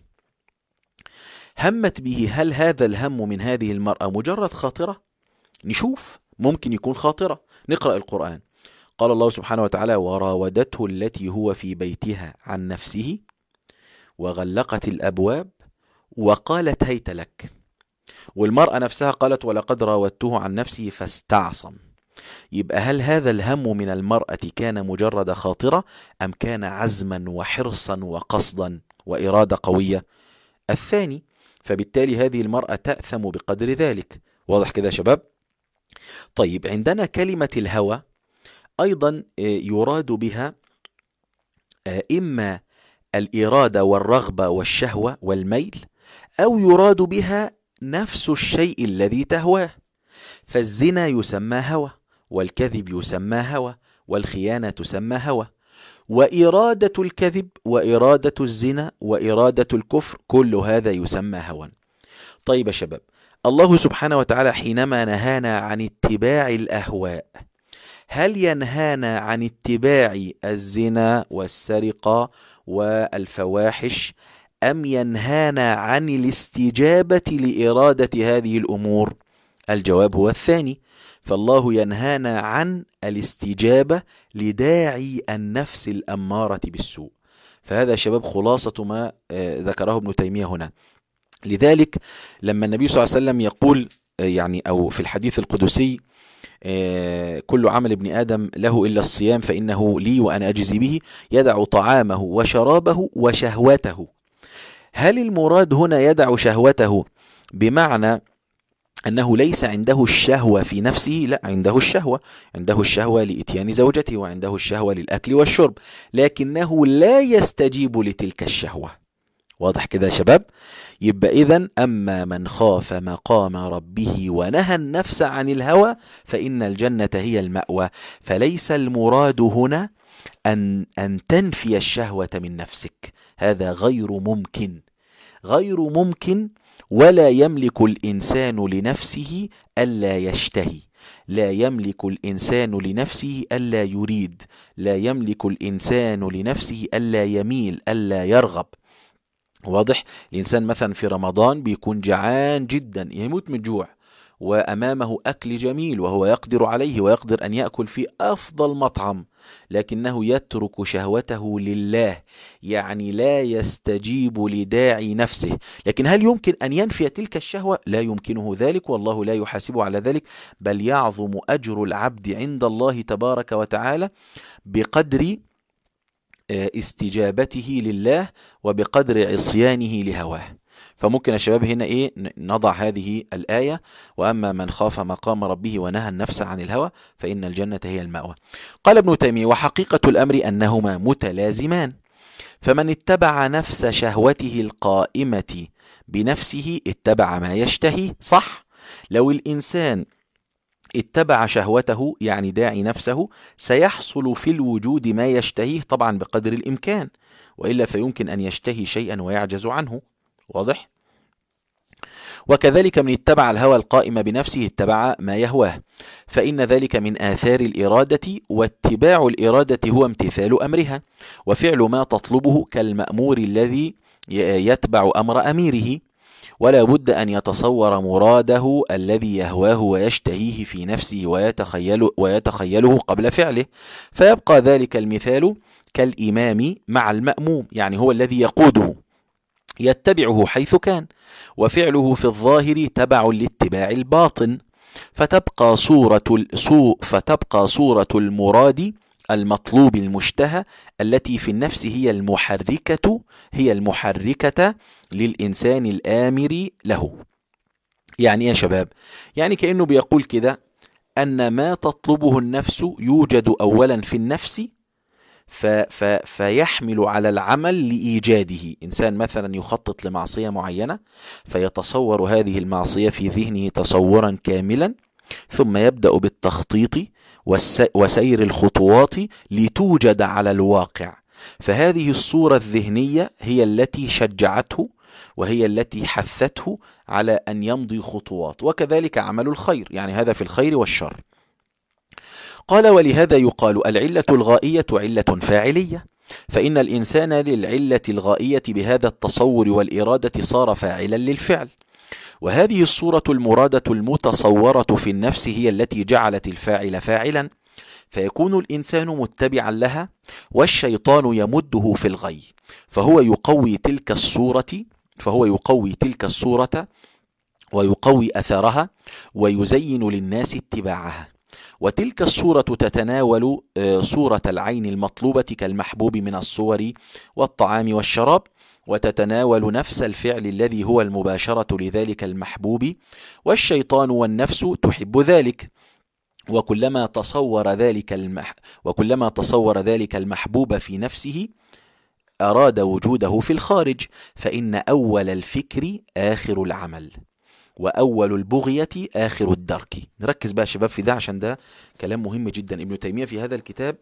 همت به، هل هذا الهم من هذه المرأة مجرد خاطرة؟ نشوف، ممكن يكون خاطرة. نقرأ القرآن. قال الله سبحانه وتعالى: وراودته التي هو في بيتها عن نفسه وغلقت الأبواب وقالت هيت لك. والمرأة نفسها قالت: ولقد راودته عن نفسه فاستعصم. يبقى هل هذا الهم من المرأة كان مجرد خاطرة، أم كان عزما وحرصا وقصدا وإرادة قوية؟ الثاني. فبالتالي هذه المرأة تأثم بقدر ذلك. واضح كده يا شباب؟ طيب، عندنا كلمة الهوى أيضا يراد بها إما الإرادة والرغبة والشهوة والميل، أو يراد بها نفس الشيء الذي تهواه. فالزنا يسمى هوى، والكذب يسمى هوى، والخيانة تسمى هوى، وإرادة الكذب وإرادة الزنا وإرادة الكفر كل هذا يسمى هوى. طيب يا شباب، الله سبحانه وتعالى حينما نهانا عن اتباع الأهواء، هل ينهانا عن اتباع الزنا والسرقة والفواحش، أم ينهانا عن الاستجابة لإرادة هذه الأمور؟ الجواب هو الثاني. فالله ينهانا عن الاستجابة لداعي النفس الأمارة بالسوء. فهذا شباب خلاصة ما ذكره ابن تيمية هنا. لذلك لما النبي صلى الله عليه وسلم يقول، يعني أو في الحديث القدسي: كل عمل ابن آدم له إلا الصيام فإنه لي وأنا أجزي به، يدع طعامه وشرابه وشهوته. هل المراد هنا يدع شهوته بمعنى أنه ليس عنده الشهوة في نفسه؟ لا، عنده الشهوة، عنده الشهوة لإتيان زوجته، وعنده الشهوة للأكل والشرب، لكنه لا يستجيب لتلك الشهوة. واضح كده يا شباب؟ يبقى إذن أما من خاف مقام ربه ونهى النفس عن الهوى فإن الجنة هي المأوى. فليس المراد هنا أن, أن تنفي الشهوة من نفسك، هذا غير ممكن، غير ممكن. ولا يملك الإنسان لنفسه ألا يشتهي، لا يملك الإنسان لنفسه ألا يريد، لا يملك الإنسان لنفسه ألا يميل، ألا يرغب. واضح؟ الإنسان مثلا في رمضان بيكون جعان جدا، يموت من الجوع، وأمامه أكل جميل وهو يقدر عليه ويقدر أن يأكل في أفضل مطعم، لكنه يترك شهوته لله، يعني لا يستجيب لداعي نفسه. لكن هل يمكن أن ينفي تلك الشهوة؟ لا يمكنه ذلك، والله لا يحاسبه على ذلك، بل يعظم أجر العبد عند الله تبارك وتعالى بقدر استجابته لله وبقدر عصيانه لهواه. فممكن يا شباب هنا ايه نضع هذه الآية: وأما من خاف مقام ربه ونهى النفس عن الهوى فإن الجنة هي المأوى. قال ابن تيمية: وحقيقة الأمر أنهما متلازمان، فمن اتبع نفس شهوته القائمة بنفسه اتبع ما يشتهي. صح، لو الإنسان اتبع شهوته يعني داعي نفسه سيحصل في الوجود ما يشتهيه، طبعا بقدر الإمكان، وإلا فيمكن أن يشتهي شيئا ويعجز عنه. واضح؟ وكذلك من اتبع الهوى القائم بنفسه اتبع ما يهواه، فإن ذلك من آثار الإرادة، واتباع الإرادة هو امتثال أمرها وفعل ما تطلبه، كالمأمور الذي يتبع أمر أميره، ولا بد أن يتصور مراده الذي يهواه ويشتهيه في نفسه ويتخيله, ويتخيله قبل فعله، فيبقى ذلك المثال كالإمام مع المأموم، يعني هو الذي يقوده يتبعه حيث كان، وفعله في الظاهر تبع لاتباع الباطن، فتبقى صورة فتبقى صورة المراد المطلوب المشتهى التي في النفس هي المحركة هي المحركة للإنسان الآمر له. يعني يا شباب، يعني كأنه بيقول كده أن ما تطلبه النفس يوجد أولا في النفس ف ف فيحمل على العمل لإيجاده. إنسان مثلا يخطط لمعصية معينة فيتصور هذه المعصية في ذهنه تصورا كاملا، ثم يبدأ بالتخطيط وسير الخطوات لتوجد على الواقع. فهذه الصورة الذهنية هي التي شجعته وهي التي حثته على أن يمضي خطوات، وكذلك عمل الخير، يعني هذا في الخير والشر. قال: ولهذا يقال العلة الغائية علة فاعلية، فإن الإنسان للعلة الغائية بهذا التصور والإرادة صار فاعلا للفعل، وهذه الصورة المرادة المتصورة في النفس هي التي جعلت الفاعل فاعلا، فيكون الإنسان متبعا لها، والشيطان يمده في الغي، فهو يقوي تلك الصورة فهو يقوي تلك الصورة ويقوي أثرها ويزين للناس اتباعها. وتلك الصورة تتناول صورة العين المطلوبة كالمحبوب من الصور والطعام والشراب، وتتناول نفس الفعل الذي هو المباشرة لذلك المحبوب، والشيطان والنفس تحب ذلك، وكلما تصور ذلك المح وكلما تصور ذلك المحبوب في نفسه أراد وجوده في الخارج، فإن أول الفكر آخر العمل، وأول البغية آخر الدرك. نركز بقى شباب في ده عشان ده كلام مهم جدا. ابن تيمية في هذا الكتاب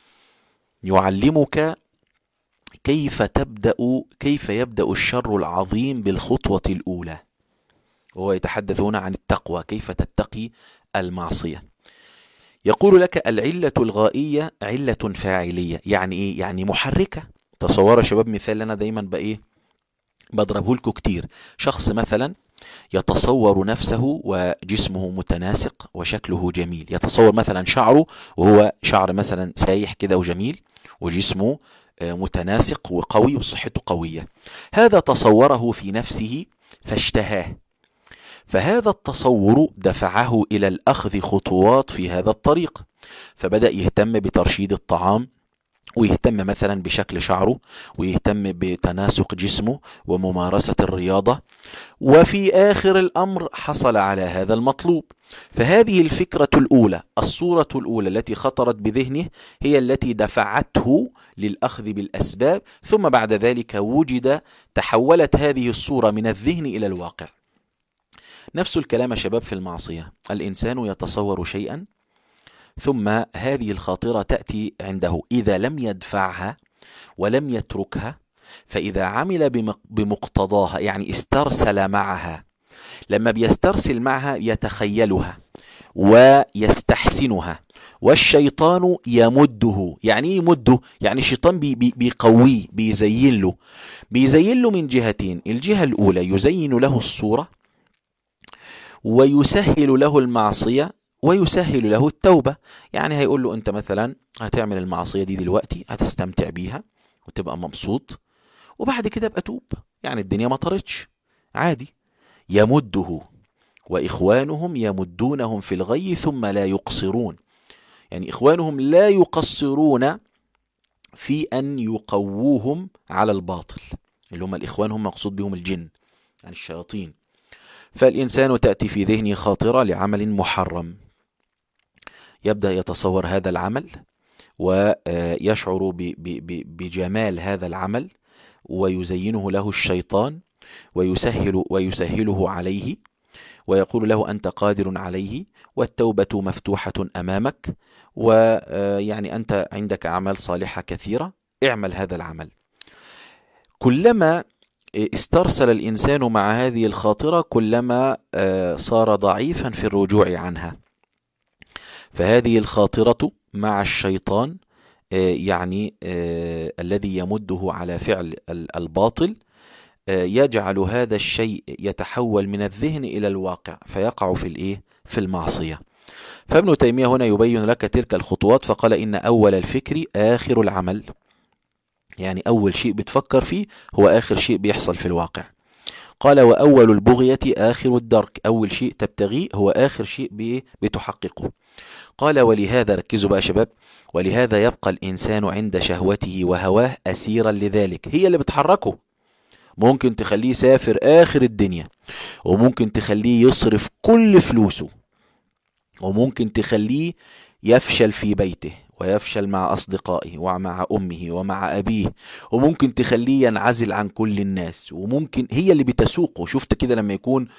يعلمك كيف تبدأ كيف يبدأ الشر العظيم بالخطوة الأولى، وهو يتحدث هنا عن التقوى، كيف تتقي المعصية. يقول لك: العلة الغائية علة فاعلية، يعني إيه؟ يعني محركة. تصور شباب مثال أنا دايما بإيه بضربه لكم كتير. شخص مثلا يتصور نفسه وجسمه متناسق وشكله جميل، يتصور مثلا شعره وهو شعر مثلا سايح كده وجميل، وجسمه متناسق وقوي وصحته قوية. هذا تصوره في نفسه فاشتهاه، فهذا التصور دفعه إلى الأخذ خطوات في هذا الطريق، فبدأ يهتم بترشيد الطعام ويهتم مثلا بشكل شعره، ويهتم بتناسق جسمه وممارسة الرياضة، وفي آخر الأمر حصل على هذا المطلوب. فهذه الفكرة الأولى، الصورة الأولى التي خطرت بذهنه هي التي دفعته للأخذ بالأسباب، ثم بعد ذلك وجد تحولت هذه الصورة من الذهن إلى الواقع. نفس الكلام شباب في المعصية، الإنسان يتصور شيئا ثم هذه الخاطرة تأتي عنده، إذا لم يدفعها ولم يتركها، فإذا عمل بمقتضاها يعني استرسل معها، لما بيسترسل معها يتخيلها ويستحسنها، والشيطان يمده. يعني يمده؟ يعني الشيطان بي بي بيقويه، بيزين له بيزين له من جهتين. الجهة الأولى يزين له الصورة ويسهل له المعصية ويسهل له التوبة. يعني هيقول له أنت مثلا هتعمل المعصية دي دلوقتي، هتستمتع بيها وتبقى مبسوط، وبعد كده بقى توب، يعني الدنيا ما طرتش عادي. يمده وإخوانهم يمدونهم في الغي ثم لا يقصرون، يعني إخوانهم لا يقصرون في أن يقووهم على الباطل، اللي هم الإخوان هم مقصود بهم الجن يعني الشياطين. فالإنسان تأتي في ذهنه خاطرة لعمل محرم، يبدأ يتصور هذا العمل ويشعر بجمال هذا العمل، ويزينه له الشيطان ويسهل ويسهله عليه، ويقول له أنت قادر عليه، والتوبة مفتوحة أمامك، ويعني أنت عندك أعمال صالحة كثيرة، اعمل هذا العمل. كلما استرسل الإنسان مع هذه الخاطرة كلما صار ضعيفا في الرجوع عنها. فهذه الخاطرة مع الشيطان يعني الذي يمده على فعل الباطل يجعل هذا الشيء يتحول من الذهن إلى الواقع، فيقع في الإيه؟ في المعصية. فابن تيمية هنا يبين لك تلك الخطوات، فقال إن أول الفكر آخر العمل، يعني أول شيء بتفكر فيه هو آخر شيء بيحصل في الواقع. قال وأول البغية آخر الدرك، أول شيء تبتغيه هو آخر شيء بتحققه. قال ولهذا، ركزوا بقى شباب، ولهذا يبقى الإنسان عند شهوته وهواه أسيرا لذلك، هي اللي بتحركه. ممكن تخليه يسافر آخر الدنيا، وممكن تخليه يصرف كل فلوسه، وممكن تخليه يفشل في بيته ويفشل مع أصدقائه ومع أمه ومع أبيه، وممكن تخليه ينعزل عن كل الناس، وممكن هي اللي بتسوقه. شفت كده لما يكون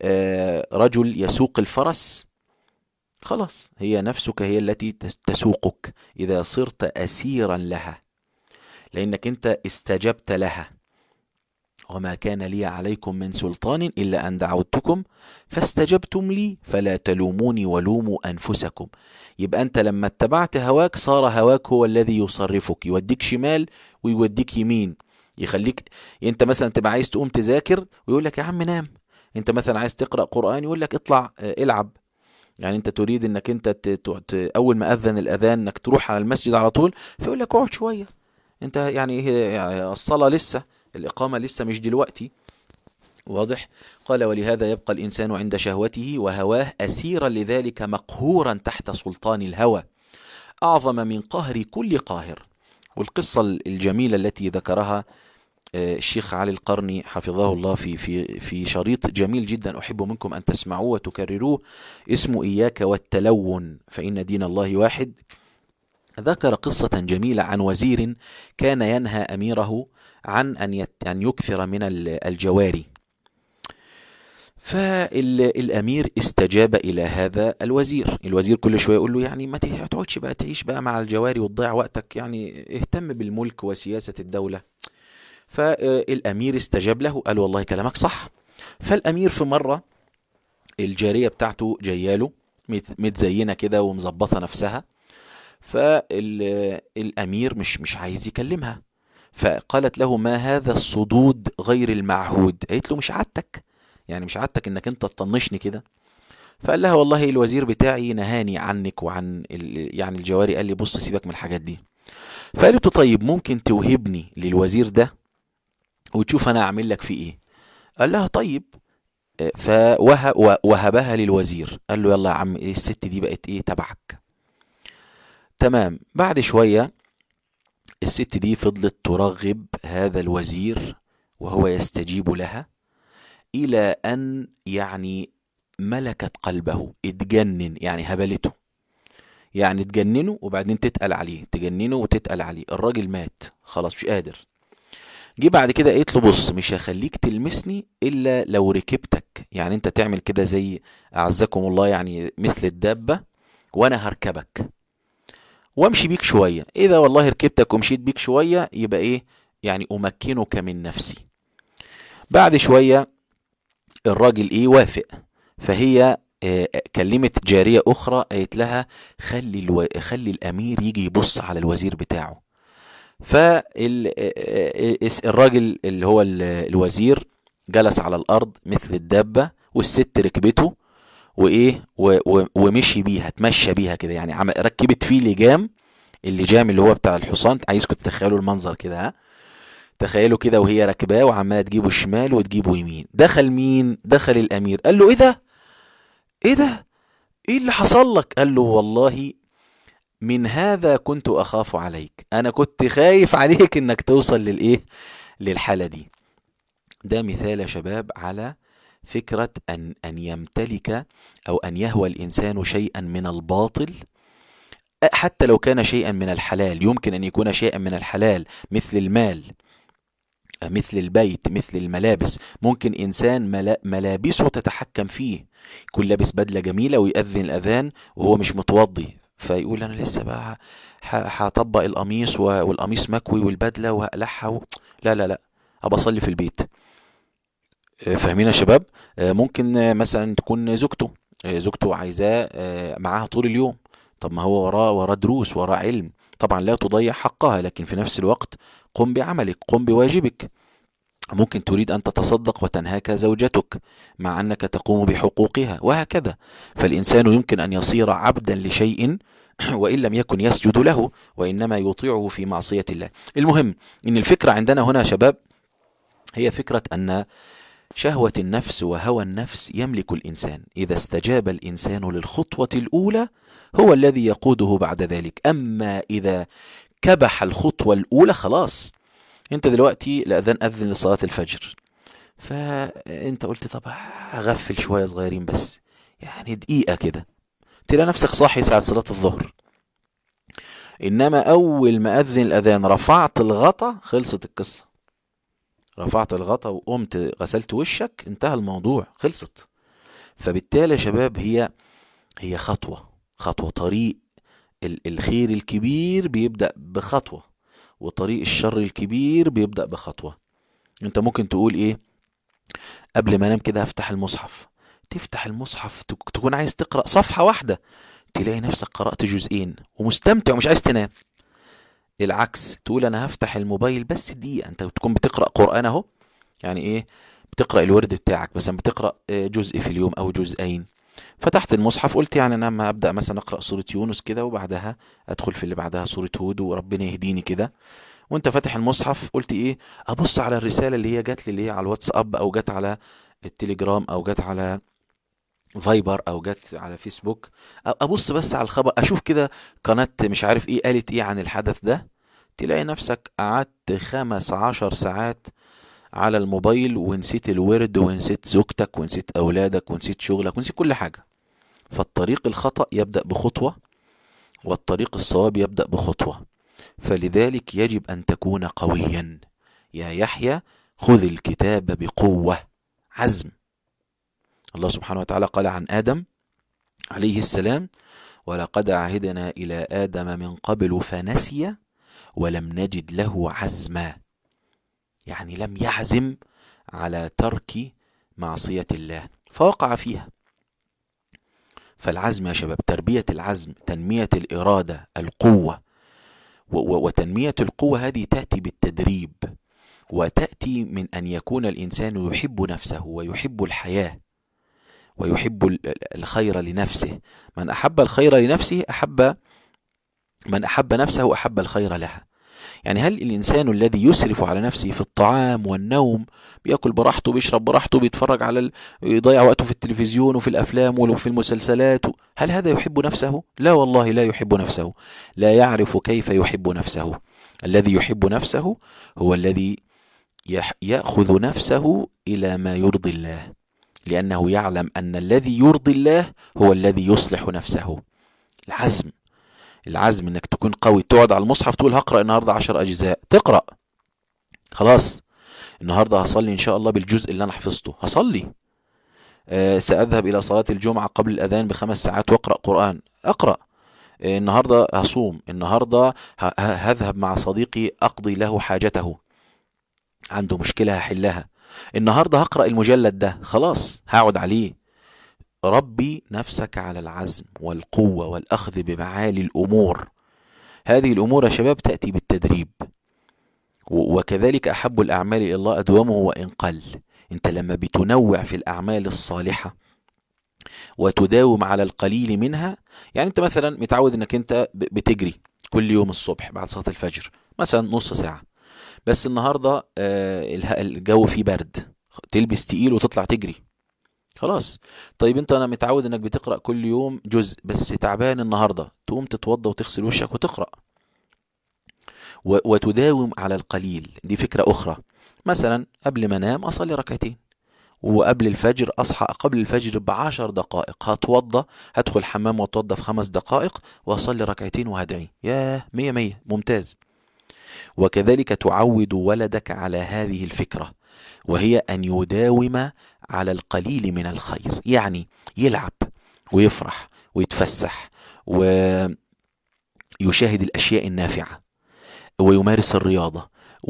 رجل يسوق الفرس، خلاص هي نفسك هي التي تسوقك إذا صرت أسيرا لها، لأنك أنت استجبت لها. وما كان لي عليكم من سلطان إلا أن دعوتكم فاستجبتم لي فلا تلوموني ولوموا أنفسكم. يبقى أنت لما اتبعت هواك صار هواك هو الذي يصرفك، يوديك شمال ويوديك يمين، يخليك أنت مثلا تبقى عايز تقوم تذاكر ويقول لك يا عم نام، أنت مثلا عايز تقرأ قرآن يقول لك اطلع العب. يعني أنت تريد أنك أنت أول ما أذن الأذان أنك تروح على المسجد على طول، فيقول لك اقعد شوية، أنت يعني الصلاة لسه، الإقامة لسه مش دلوقتي. واضح؟ قال ولهذا يبقى الإنسان عند شهوته وهواه أسيرا لذلك مقهورا تحت سلطان الهوى أعظم من قهر كل قاهر. والقصة الجميلة التي ذكرها الشيخ علي القرني حفظه الله في في في شريط جميل جدا أحب منكم أن تسمعوه وتكرروه، اسمه إياك والتلون فإن دين الله واحد. ذكر قصة جميلة عن وزير كان ينهى أميره عن أن أن يكثر من الجواري، فالأمير استجاب إلى هذا الوزير. الوزير كل شوية يقول له يعني ما تقعدش بقى تعيش بقى مع الجواري وتضيع وقتك، يعني اهتم بالملك وسياسة الدولة. فالأمير استجاب له، قال والله كلامك صح. فالأمير في مرة الجارية بتاعته جياله متزينة كده ومزبطة نفسها، فالأمير مش مش عايز يكلمها، فقالت له ما هذا الصدود غير المعهود؟ قالت له مش عادتك، يعني مش عادتك انك انت تطنشني كده. فقال لها والله الوزير بتاعي نهاني عنك وعن يعني الجواري، قال لي بص سيبك من الحاجات دي. فقالت له طيب ممكن توهبني للوزير ده وتشوف انا اعمل لك فيه ايه؟ قال لها طيب. فوهبها للوزير، قال له يلا يا عم الست دي بقت ايه تبعك. تمام. بعد شوية الست دي فضلت ترغب هذا الوزير وهو يستجيب لها إلى أن يعني ملكت قلبه، اتجنن، يعني هبلته، يعني تجننه وبعدين تتقل عليه، تجننه وتتقل عليه. الراجل مات خلاص مش قادر. جه بعد كده قالت له بص، مش هخليك تلمسني إلا لو ركبتك، يعني انت تعمل كده زي أعزكم الله يعني مثل الدابة، وأنا هركبك وامشي بيك شوية. إذا والله ركبتك ومشيت بيك شوية يبقى إيه؟ يعني أمكنك من نفسي. بعد شوية الراجل إيه؟ وافق. فهي آه، كلمت جارية أخرى قالت لها خلي الو... خلي الأمير يجي يبص على الوزير بتاعه. فالراجل اللي هو ال- الوزير جلس على الأرض مثل الدابة، والست ركبته وإيه و... و... ومشي بيها، تمشى بيها كده، يعني عم... ركبت فيه لجام، اللجام اللي هو بتاع الحصان. عايزكم تتخيلوا المنظر كده، ها، تخيلوا كده وهي راكباه وعماله تجيبه شمال وتجيبه يمين. دخل مين؟ دخل الامير. قال له ايه ده؟ ايه ده؟ ايه اللي حصل لك؟ قال له والله من هذا كنت اخاف عليك، انا كنت خايف عليك انك توصل للايه، للحالة دي. ده مثال يا شباب على فكرة ان ان يمتلك او ان يهوى الانسان شيئا من الباطل، حتى لو كان شيئا من الحلال. يمكن ان يكون شيئا من الحلال مثل المال، مثل البيت، مثل الملابس. ممكن إنسان ملا- ملابسه تتحكم فيه، يكون لابس بدلة جميلة ويأذن الأذان وهو مش متوضي، فيقول أنا لسه بقى ح- هطبق القميص و- والقميص مكوي والبدلة وهقلعها و... لا لا لا، أبقى أصلي في البيت. آه، فاهمين يا شباب؟ آه، ممكن آه، مثلا تكون زوجته آه، زوجته عايزاه آه، معاها طول اليوم. طب ما هو وراه وراه دروس، وراه علم. طبعا لا تضيع حقها، لكن في نفس الوقت قم بعملك، قم بواجبك. ممكن تريد أن تتصدق وتنهاك زوجتك مع أنك تقوم بحقوقها، وهكذا. فالإنسان يمكن أن يصير عبدا لشيء وإن لم يكن يسجد له، وإنما يطيعه في معصية الله. المهم إن الفكرة عندنا هنا يا شباب هي فكرة أن شهوة النفس وهوى النفس يملك الإنسان. إذا استجاب الإنسان للخطوة الأولى هو الذي يقوده بعد ذلك. أما إذا كبح الخطوة الأولى خلاص، انت دلوقتي الأذان أذن لصلاة الفجر، فانت قلت طب هغفل شوية صغيرين بس، يعني دقيقة كده، تلاقي نفسك صاحي ساعة صلاة الظهر. إنما أول ما أذن الأذان رفعت الغطا، خلصت القصة. رفعت الغطا وقمت غسلت وشك، انتهى الموضوع، خلصت. فبالتالي يا شباب هي هي خطوة خطوة. طريق ال- الخير الكبير بيبدأ بخطوة، وطريق الشر الكبير بيبدأ بخطوة. انت ممكن تقول ايه؟ قبل ما انام كده افتح المصحف. تفتح المصحف تك- تكون عايز تقرأ صفحة واحدة، تلاقي نفسك قرأت جزئين ومستمتع ومش عايز تنام. العكس، تقول انا هفتح الموبايل بس دقيقة، انت بتكون بتقرأ قرآن اهو، يعني ايه؟ بتقرأ الورد بتاعك، مثلا بتقرأ آه، جزء في اليوم او جزئين. فتحت المصحف قلت يعني انا ما ابدأ مثلا اقرأ سورة يونس كده، وبعدها ادخل في اللي بعدها سورة هود، وربنا يهديني كده. وانت فاتح المصحف قلت ايه؟ ابص على الرسالة اللي هي جات لي، اللي هي على الواتساب او جات على التليجرام او جات على فايبر او جات على فيسبوك. أ- ابص بس على الخبر، اشوف كده قناة مش عارف ايه قالت ايه عن الحدث ده. تلاقي نفسك قعدت خمس عشر ساعات على الموبايل، ونسيت الورد ونسيت زوجتك ونسيت اولادك ونسيت شغلك ونسيت كل حاجة. فالطريق الخطأ يبدأ بخطوة، والطريق الصواب يبدأ بخطوة. فلذلك يجب أن تكون قويا. يا يحيى خذ الكتاب بقوة، عزم. الله سبحانه وتعالى قال عن آدم عليه السلام: ولقد عهدنا إلى آدم من قبل فنسي ولم نجد له عزما. يعني لم يعزم على ترك معصية الله فوقع فيها. فالعزم يا شباب، تربية العزم، تنمية الإرادة، القوة. وتنمية القوة هذه تأتي بالتدريب، وتأتي من أن يكون الإنسان يحب نفسه ويحب الحياة ويحب الخير لنفسه. من أحب الخير لنفسه أحب من أحب نفسه أحب الخير لها. يعني هل الإنسان الذي يسرف على نفسه في الطعام والنوم، بيأكل براحته، بيشرب براحته، بيتفرج على ال... يضيع وقته في التلفزيون وفي الأفلام وفي المسلسلات، هل هذا يحب نفسه؟ لا والله لا يحب نفسه، لا يعرف كيف يحب نفسه. الذي يحب نفسه هو الذي يأخذ نفسه إلى ما يرضي الله، لأنه يعلم أن الذي يرضي الله هو الذي يصلح نفسه. العزم، العزم انك تكون قوي، تقعد على المصحف تقول هقرأ النهاردة عشر أجزاء، تقرأ خلاص النهاردة هصلي إن شاء الله بالجزء اللي أنا حفظته، هصلي. أه سأذهب إلى صلاة الجمعة قبل الأذان بخمس ساعات وأقرأ قرآن، أقرأ. أه النهاردة هصوم، النهاردة هذهب مع صديقي أقضي له حاجته، عنده مشكلة هحلها، النهاردة هقرأ المجلد ده، خلاص هقعد عليه. ربي نفسك على العزم والقوة والأخذ بمعالي الأمور. هذه الأمور يا شباب تأتي بالتدريب، وكذلك أحب الأعمال إلى الله أدومه وإن قل. أنت لما بتنوع في الأعمال الصالحة وتداوم على القليل منها، يعني أنت مثلا متعود أنك أنت بتجري كل يوم الصبح بعد صلاة الفجر مثلا نص ساعة، بس النهاردة الجو فيه برد، تلبس تقيل وتطلع تجري، خلاص. طيب انت انا متعود انك بتقرأ كل يوم جزء، بس تعبان النهاردة، تقوم تتوضى وتغسل وشك وتقرأ وتداوم على القليل. دي فكرة اخرى. مثلا قبل ما انام اصلي ركعتين، وقبل الفجر اصحى قبل الفجر بعشر دقائق، هتوضى هدخل الحمام واتوضى في خمس دقائق واصلي ركعتين وهدعي، ياه مية مية، ممتاز. وكذلك تعود ولدك على هذه الفكرة، وهي أن يداوم على القليل من الخير، يعني يلعب ويفرح ويتفسح ويشاهد الأشياء النافعة ويمارس الرياضة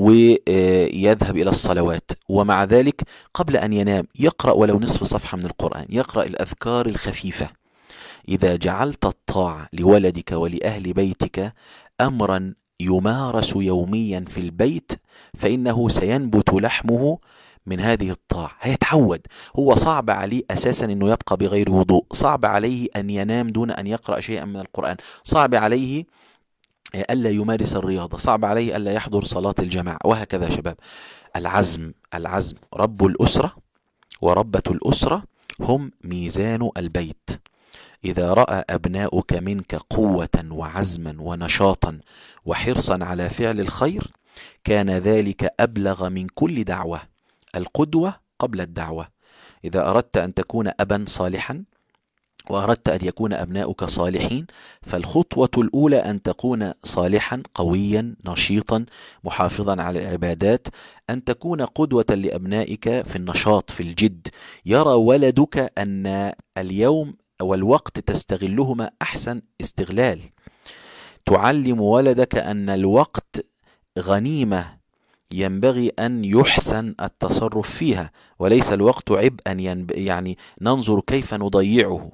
ويذهب إلى الصلوات، ومع ذلك قبل أن ينام يقرأ ولو نصف صفحة من القرآن، يقرأ الأذكار الخفيفة. إذا جعلت الطاعة لولدك ولأهل بيتك أمرا يمارس يوميا في البيت، فإنه سينبت لحمه من هذه الطاعة، هيتعود. هو صعب عليه أساسا أنه يبقى بغير وضوء، صعب عليه أن ينام دون أن يقرأ شيئا من القرآن، صعب عليه ألا يمارس الرياضة، صعب عليه ألا يحضر صلاة الجماعة، وهكذا شباب. العزم، العزم رب الأسرة وربة الأسرة هم ميزان البيت. إذا رأى أبناؤك منك قوة وعزما ونشاطا وحرصا على فعل الخير، كان ذلك أبلغ من كل دعوة. القدوة قبل الدعوة. إذا أردت أن تكون أبا صالحا وأردت أن يكون أبناؤك صالحين، فالخطوة الأولى أن تكون صالحا قويا نشيطا محافظا على العبادات، أن تكون قدوة لأبنائك في النشاط في الجد، يرى ولدك أن اليوم والوقت تستغلهما أحسن استغلال. تعلم ولدك أن الوقت غنيمة ينبغي أن يحسن التصرف فيها، وليس الوقت عبئا يعني ننظر كيف نضيعه.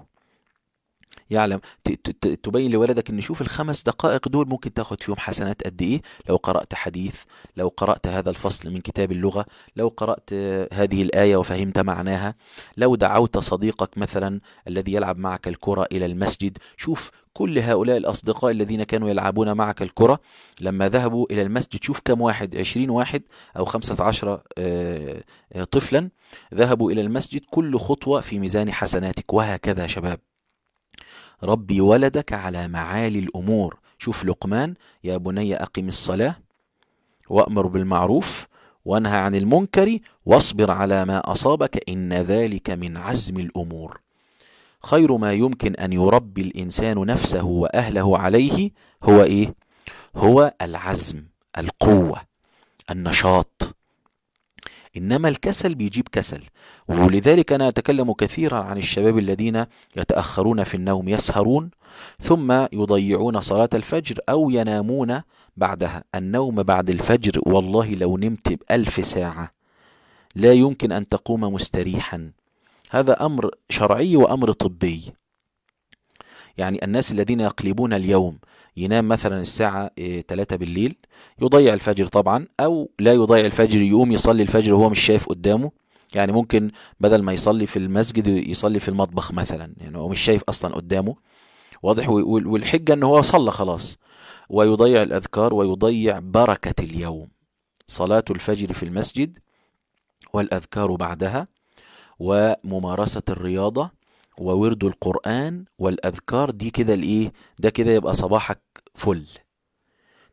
يعلم تبين لولدك ان شوف الخمس دقائق دول ممكن تاخد فيهم حسنات قد ايه، لو قرأت حديث، لو قرأت هذا الفصل من كتاب اللغة، لو قرأت هذه الآية وفهمت معناها، لو دعوت صديقك مثلا الذي يلعب معك الكرة إلى المسجد. شوف كل هؤلاء الأصدقاء الذين كانوا يلعبون معك الكرة لما ذهبوا إلى المسجد، شوف كم واحد، عشرين واحد أو خمسة عشر طفلا ذهبوا إلى المسجد، كل خطوة في ميزان حسناتك. وهكذا شباب، ربي ولدك على معالي الأمور. شوف لقمان، يا بني أقم الصلاة وأمر بالمعروف وانهى عن المنكر واصبر على ما أصابك إن ذلك من عزم الأمور. خير ما يمكن أن يربي الإنسان نفسه وأهله عليه هو إيه؟ هو العزم، القوة، النشاط. إنما الكسل بيجيب كسل. ولذلك أنا أتكلم كثيرا عن الشباب الذين يتأخرون في النوم، يسهرون ثم يضيعون صلاة الفجر أو ينامون بعدها. النوم بعد الفجر والله لو نمت بألف ساعة لا يمكن أن تقوم مستريحا. هذا أمر شرعي وأمر طبي. يعني الناس الذين يقلبون اليوم، ينام مثلا الساعة ثلاثة بالليل، يضيع الفجر طبعا، أو لا يضيع الفجر، يقوم يصلي الفجر وهو مش شايف قدامه. يعني ممكن بدل ما يصلي في المسجد يصلي في المطبخ مثلا، يعني هو مش شايف أصلا قدامه، واضح، والحجة أنه هو صلى خلاص، ويضيع الأذكار ويضيع بركة اليوم. صلاة الفجر في المسجد والأذكار بعدها وممارسة الرياضة وورد القرآن والأذكار، دي كده الإيه؟ ده كده يبقى صباحك فل.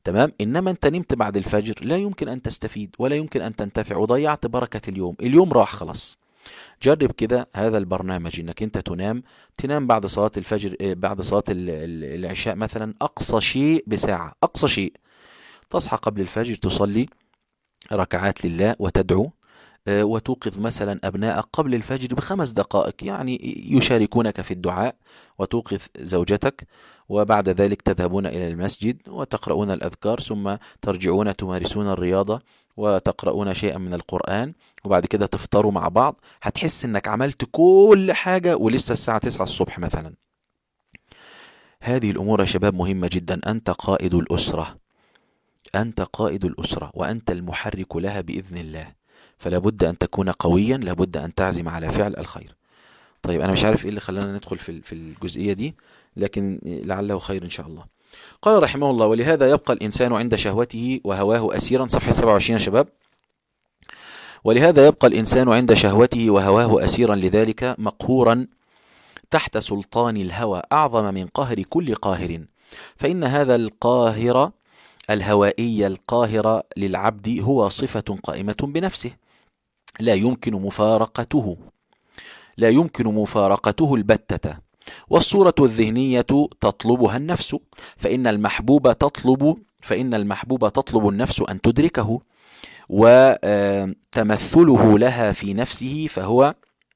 تمام. إنما أنت نمت بعد الفجر لا يمكن أن تستفيد ولا يمكن أن تنتفع، وضيعت بركة اليوم، اليوم راح خلاص. جرب كده هذا البرنامج، انك انت تنام تنام بعد صلاة الفجر، بعد صلاة العشاء مثلا، اقصى شيء بساعة، اقصى شيء. تصحى قبل الفجر تصلي ركعات لله وتدعو، وتوقظ مثلا أبنائك قبل الفجر بخمس دقائق يعني يشاركونك في الدعاء، وتوقظ زوجتك، وبعد ذلك تذهبون إلى المسجد وتقرؤون الأذكار، ثم ترجعون تمارسون الرياضة وتقرؤون شيئا من القرآن، وبعد كده تفطروا مع بعض. هتحس انك عملت كل حاجة ولسه الساعة تسعة الصبح مثلا. هذه الأمور يا شباب مهمة جدا. أنت قائد الأسرة، أنت قائد الأسرة وأنت المحرك لها بإذن الله، فلا بد أن تكون قويا، لا بد أن تعزم على فعل الخير. طيب أنا مش عارف إيه اللي خلانا ندخل في في الجزئية دي، لكن لعله خير إن شاء الله. قال رحمه الله: ولهذا يبقى الإنسان عند شهوته وهواه أسيرا. صفحة سبعة وعشرين يا شباب. ولهذا يبقى الإنسان عند شهوته وهواه أسيرا، لذلك مقهورا تحت سلطان الهوى أعظم من قهر كل قاهر، فإن هذا القاهر الهوائي القاهر للعبد هو صفة قائمة بنفسه، لا يمكن مفارقته لا يمكن مفارقته البتة، والصورة الذهنية تطلبها النفس، فإن المحبوب تطلب فإن المحبوب تطلب النفس أن تدركه، وتمثله لها في نفسه فهو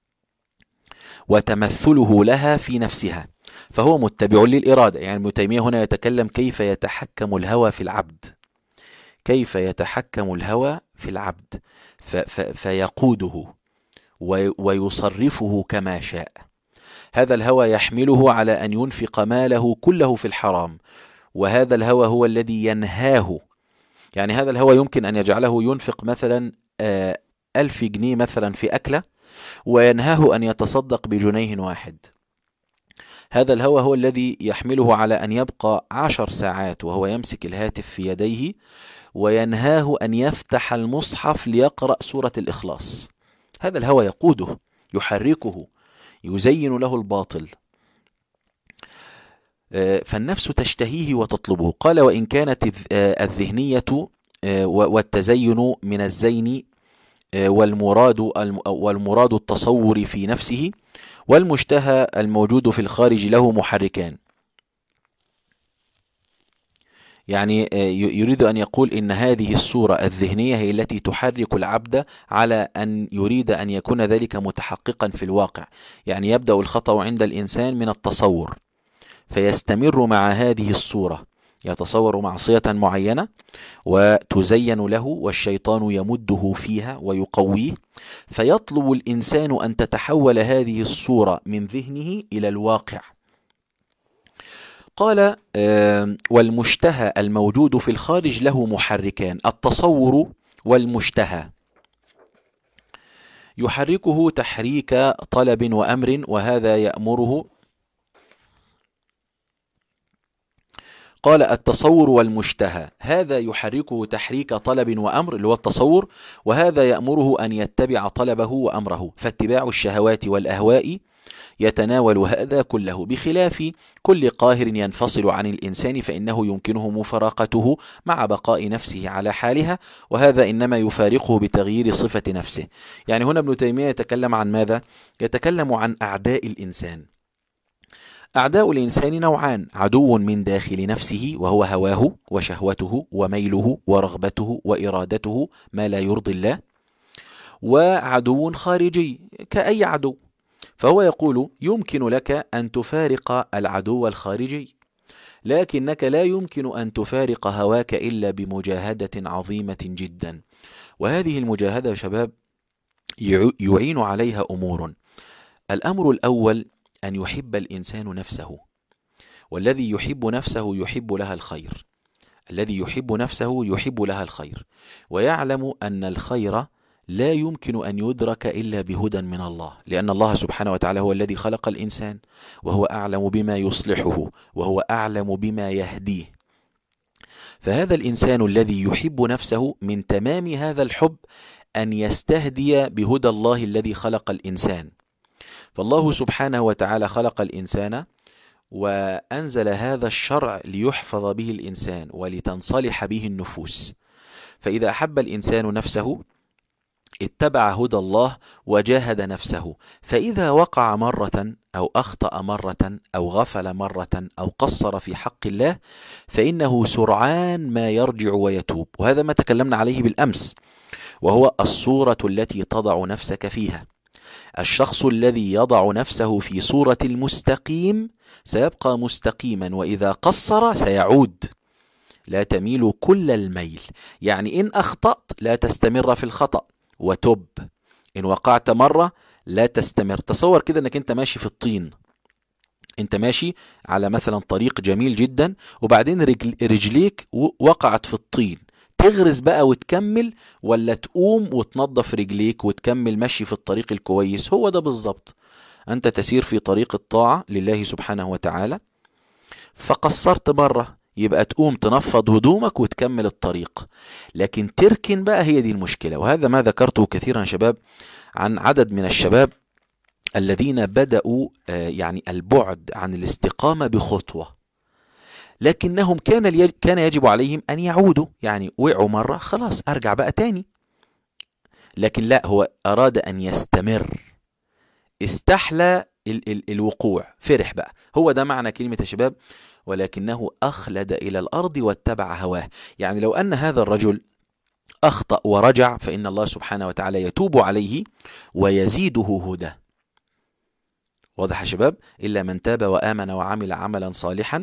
وتمثله لها في نفسها فهو متبع للإرادة. يعني ابن تيمية هنا يتكلم كيف يتحكم الهوى في العبد، كيف يتحكم الهوى في العبد فيقوده ويصرفه كما شاء. هذا الهوى يحمله على أن ينفق ماله كله في الحرام، وهذا الهوى هو الذي ينهاه. يعني هذا الهوى يمكن أن يجعله ينفق مثلا ألف جنيه مثلا في أكلة، وينهاه أن يتصدق بجنيه واحد. هذا الهوى هو الذي يحمله على أن يبقى عشر ساعات وهو يمسك الهاتف في يديه، وينهاه أن يفتح المصحف ليقرأ سورة الإخلاص. هذا الهوى يقوده، يحركه، يزين له الباطل، فالنفس تشتهيه وتطلبه. قال: وإن كانت الذهنية والتزين من الزين والمراد والمراد التصور في نفسه، والمشتهى الموجود في الخارج له محركان. يعني يريد أن يقول إن هذه الصورة الذهنية هي التي تحرك العبد على أن يريد أن يكون ذلك متحققا في الواقع. يعني يبدأ الخطأ عند الإنسان من التصور، فيستمر مع هذه الصورة، يتصور معصية معينة وتزين له، والشيطان يمده فيها ويقويه، فيطلب الإنسان أن تتحول هذه الصورة من ذهنه إلى الواقع. قال: والمشتهى الموجود في الخارج له محركان، التصور والمشتهى يحركه تحريك طلب وأمر، وهذا يأمره. قال: التصور والمشتهى هذا يحركه تحريك طلب وأمر اللي هو التصور، وهذا يأمره أن يتبع طلبه وأمره، فاتباع الشهوات والأهواء يتناول هذا كله، بخلاف كل قاهر ينفصل عن الإنسان فإنه يمكنه مفارقته مع بقاء نفسه على حالها، وهذا إنما يفارقه بتغيير صفة نفسه. يعني هنا ابن تيمية يتكلم عن ماذا؟ يتكلم عن أعداء الإنسان. أعداء الإنسان نوعان: عدو من داخل نفسه وهو هواه وشهوته وميله ورغبته وإرادته ما لا يرضي الله، وعدو خارجي كأي عدو. فهو يقول: يمكن لك أن تفارق العدو الخارجي، لكنك لا يمكن أن تفارق هواك إلا بمجاهدة عظيمة جدا. وهذه المجاهدة يا شباب يعين عليها أمور. الأمر الأول أن يحب الإنسان نفسه، والذي يحب نفسه يحب لها الخير، الذي يحب نفسه يحب لها الخير، ويعلم أن الخير لا يمكن أن يدرك إلا بهدى من الله، لأن الله سبحانه وتعالى هو الذي خلق الإنسان، وهو أعلم بما يصلحه، وهو أعلم بما يهديه. فهذا الإنسان الذي يحب نفسه من تمام هذا الحب أن يستهدي بهدى الله الذي خلق الإنسان. فالله سبحانه وتعالى خلق الإنسان وأنزل هذا الشرع ليحفظ به الإنسان ولتنصلح به النفوس. فإذا أحب الإنسان نفسه اتبع هدى الله وجاهد نفسه، فإذا وقع مرة أو أخطأ مرة أو غفل مرة أو قصر في حق الله فإنه سرعان ما يرجع ويتوب. وهذا ما تكلمنا عليه بالأمس، وهو الصورة التي تضع نفسك فيها. الشخص الذي يضع نفسه في صورة المستقيم سيبقى مستقيما، وإذا قصر سيعود. لا تميل كل الميل، يعني إن أخطأت لا تستمر في الخطأ وتب. إن وقعت مرة لا تستمر. تصور كده أنك أنت ماشي في الطين، أنت ماشي على مثلا طريق جميل جدا وبعدين رجل رجليك وقعت في الطين، تغرز بقى وتكمل ولا تقوم وتنظف رجليك وتكمل مشي في الطريق الكويس؟ هو ده بالظبط. أنت تسير في طريق الطاعة لله سبحانه وتعالى، فقصرت مرة، يبقى تقوم تنفض هدومك وتكمل الطريق. لكن تركن بقى، هي دي المشكلة. وهذا ما ذكرته كثيرا شباب عن عدد من الشباب الذين بدأوا يعني البعد عن الاستقامة بخطوة، لكنهم كان كان يجب عليهم أن يعودوا. يعني وقعوا مرة، خلاص أرجع بقى تاني. لكن لا، هو أراد أن يستمر، استحلى ال ال الوقوع، فرح بقى. هو ده معنى كلمة يا شباب: ولكنه أخلد إلى الأرض واتبع هواه. يعني لو أن هذا الرجل أخطأ ورجع فإن الله سبحانه وتعالى يتوب عليه ويزيده هدى. واضح يا شباب؟ إلا من تاب وآمن وعمل عملا صالحا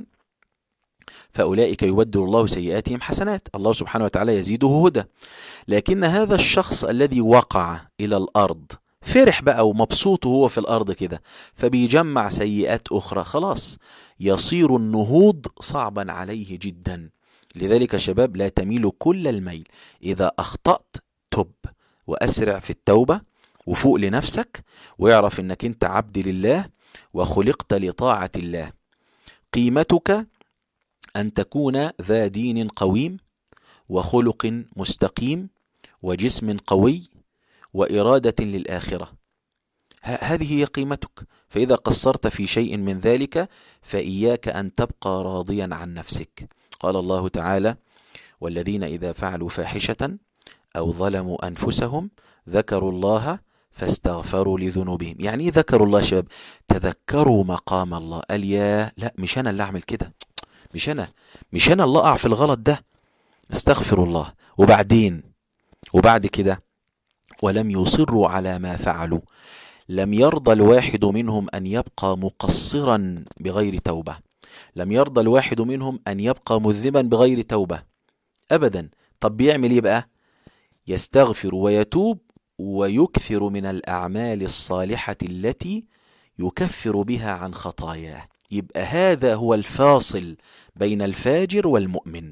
فأولئك يبدل الله سيئاتهم حسنات. الله سبحانه وتعالى يزيده هدى. لكن هذا الشخص الذي وقع إلى الأرض فرح بقى ومبسوط هو في الأرض كده، فبيجمع سيئات أخرى، خلاص يصير النهوض صعبا عليه جدا. لذلك شباب لا تميل كل الميل. إذا أخطأت تب وأسرع في التوبة وفوق لنفسك، ويعرف أنك أنت عبد لله وخلقت لطاعة الله. قيمتك أن تكون ذا دين قويم وخلق مستقيم وجسم قوي وإرادة للآخرة. هذه هي قيمتك. فإذا قصرت في شيء من ذلك فإياك أن تبقى راضيا عن نفسك. قال الله تعالى: والذين إذا فعلوا فاحشة أو ظلموا أنفسهم ذكروا الله فاستغفروا لذنوبهم. يعني إيه ذكروا الله شباب؟ تذكروا مقام الله. قال يا لا، مش أنا اللي أعمل كده، مش أنا مش أنا اللي أقع في الغلط ده، استغفر الله. وبعدين وبعد كده ولم يصروا على ما فعلوا. لم يرضى الواحد منهم أن يبقى مقصرا بغير توبة. لم يرضى الواحد منهم أن يبقى مذنبا بغير توبة أبدا. طب بيعمل إيه بقى؟ يستغفر ويتوب ويكثر من الأعمال الصالحة التي يكفر بها عن خطاياه. يبقى هذا هو الفاصل بين الفاجر والمؤمن.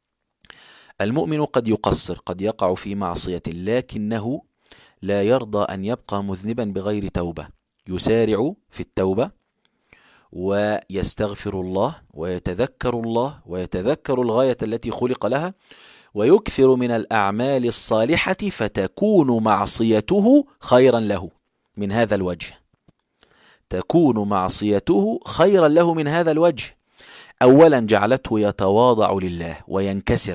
المؤمن قد يقصر، قد يقع في معصية، لكنه لا يرضى أن يبقى مذنبا بغير توبة. يسارع في التوبة ويستغفر الله ويتذكر الله ويتذكر الغاية التي خلق لها، ويكثر من الأعمال الصالحة فتكون معصيته خيرا له من هذا الوجه. تكون معصيته خيرا له من هذا الوجه. أولا جعلته يتواضع لله وينكسر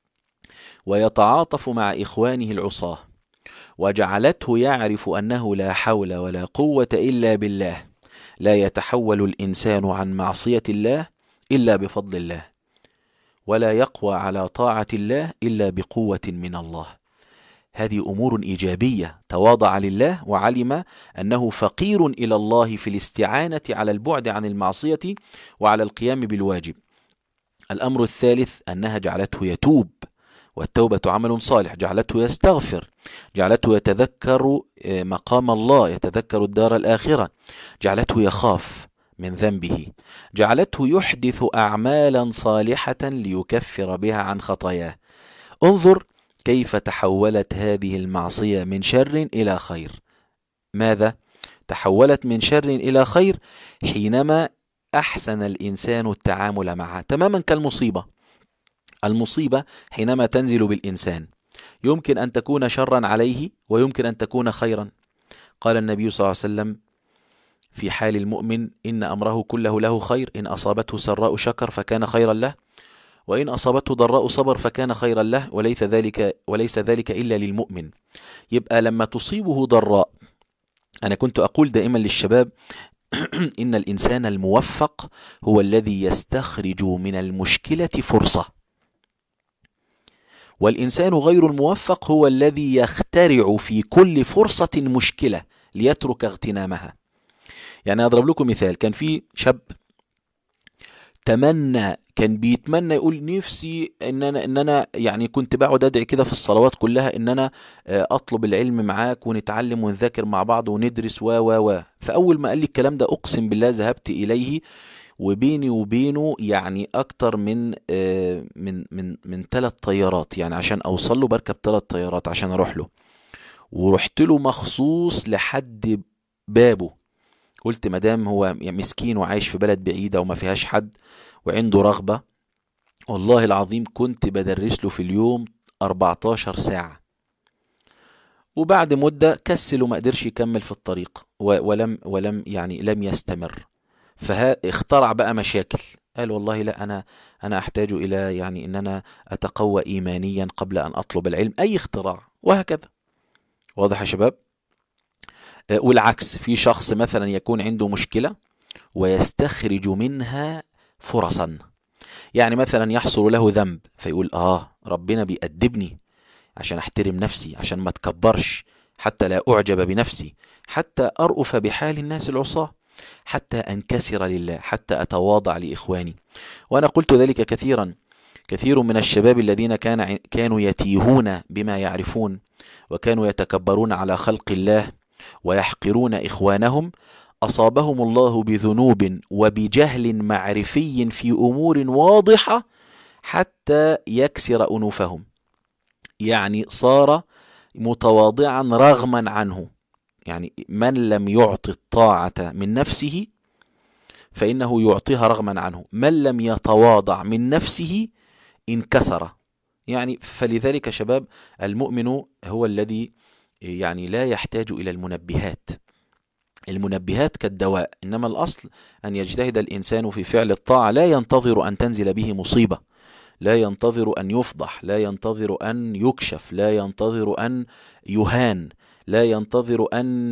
ويتعاطف مع إخوانه العصاة، وجعلته يعرف أنه لا حول ولا قوة إلا بالله. لا يتحول الإنسان عن معصية الله إلا بفضل الله، ولا يقوى على طاعة الله إلا بقوة من الله. هذه أمور إيجابية. تواضع لله وعلم أنه فقير إلى الله في الاستعانة على البعد عن المعصية وعلى القيام بالواجب. الأمر الثالث أنها جعلته يتوب، والتوبة عمل صالح. جعلته يستغفر، جعلته يتذكر مقام الله، يتذكر الدار الآخرة، جعلته يخاف من ذنبه، جعلته يحدث أعمالا صالحة ليكفر بها عن خطاياه. انظر كيف تحولت هذه المعصية من شر إلى خير. ماذا؟ تحولت من شر إلى خير حينما أحسن الإنسان التعامل معها، تماما كالمصيبة. المصيبة حينما تنزل بالإنسان يمكن أن تكون شرا عليه ويمكن أن تكون خيرا. قال النبي صلى الله عليه وسلم في حال المؤمن إن أمره كله له خير، إن أصابته سراء شكر فكان خيرا له، وإن أصابته ضراء صبر فكان خيرا له، وليس ذلك وليس ذلك إلا للمؤمن. يبقى لما تصيبه ضراء، أنا كنت أقول دائما للشباب إن الإنسان الموفق هو الذي يستخرج من المشكلة فرصة، والإنسان غير الموفق هو الذي يخترع في كل فرصة مشكلة ليترك اغتنامها. يعني أضرب لكم مثال، كان في شاب تمنى، كان بيتمنى يقول نفسي ان انا ان انا يعني كنت بقعد ادعي كده في الصلوات كلها ان انا اطلب العلم معاك ونتعلم ونذاكر مع بعض وندرس و و و فاول ما قال لي الكلام ده اقسم بالله ذهبت اليه، وبيني وبينه يعني اكتر من من من من ثلاث طيارات، يعني عشان اوصل له بركب ثلاث طيارات عشان اروح له، ورحت له مخصوص لحد بابه. قلت مدام هو مسكين وعايش في بلد بعيدة وما فيهاش حد وعنده رغبة، والله العظيم كنت بدرس له في اليوم أربعتاشر ساعة. وبعد مدة كسل وما قدرش يكمل في الطريق ولم ولم يعني لم يستمر، فاخترع بقى مشاكل. قال والله لا، أنا أنا أحتاج إلى يعني إن أنا أتقوى إيمانيا قبل أن أطلب العلم، أي اختراع، وهكذا. واضح يا شباب؟ والعكس، في شخص مثلا يكون عنده مشكلة ويستخرج منها فرصا، يعني مثلا يحصل له ذنب فيقول آه ربنا بيأدبني عشان أحترم نفسي، عشان ما تكبرش، حتى لا أعجب بنفسي، حتى أرأف بحال الناس العصاة، حتى أنكسر لله، حتى أتواضع لإخواني. وأنا قلت ذلك كثيرا. كثير من الشباب الذين كان كانوا يتيهون بما يعرفون وكانوا يتكبرون على خلق الله ويحقرون إخوانهم، أصابهم الله بذنوب وبجهل معرفي في أمور واضحة حتى يكسر أنوفهم، يعني صار متواضعا رغما عنه. يعني من لم يعطي الطاعة من نفسه فإنه يعطيها رغما عنه، من لم يتواضع من نفسه انكسر. يعني فلذلك شباب، المؤمن هو الذي يعني لا يحتاج إلى المنبهات. المنبهات كالدواء، إنما الأصل أن يجتهد الإنسان في فعل الطاعة، لا ينتظر أن تنزل به مصيبة، لا ينتظر أن يفضح، لا ينتظر أن يكشف، لا ينتظر أن يهان، لا ينتظر أن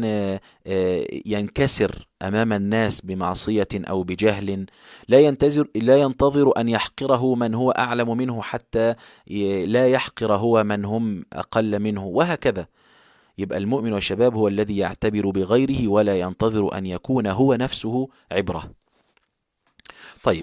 ينكسر أمام الناس بمعصية أو بجهل، لا ينتظر لا ينتظر أن يحقره من هو أعلم منه حتى لا يحقر هو من هم أقل منه، وهكذا. يبقى المؤمن والشباب هو الذي يعتبر بغيره ولا ينتظر أن يكون هو نفسه عبرة. طيب،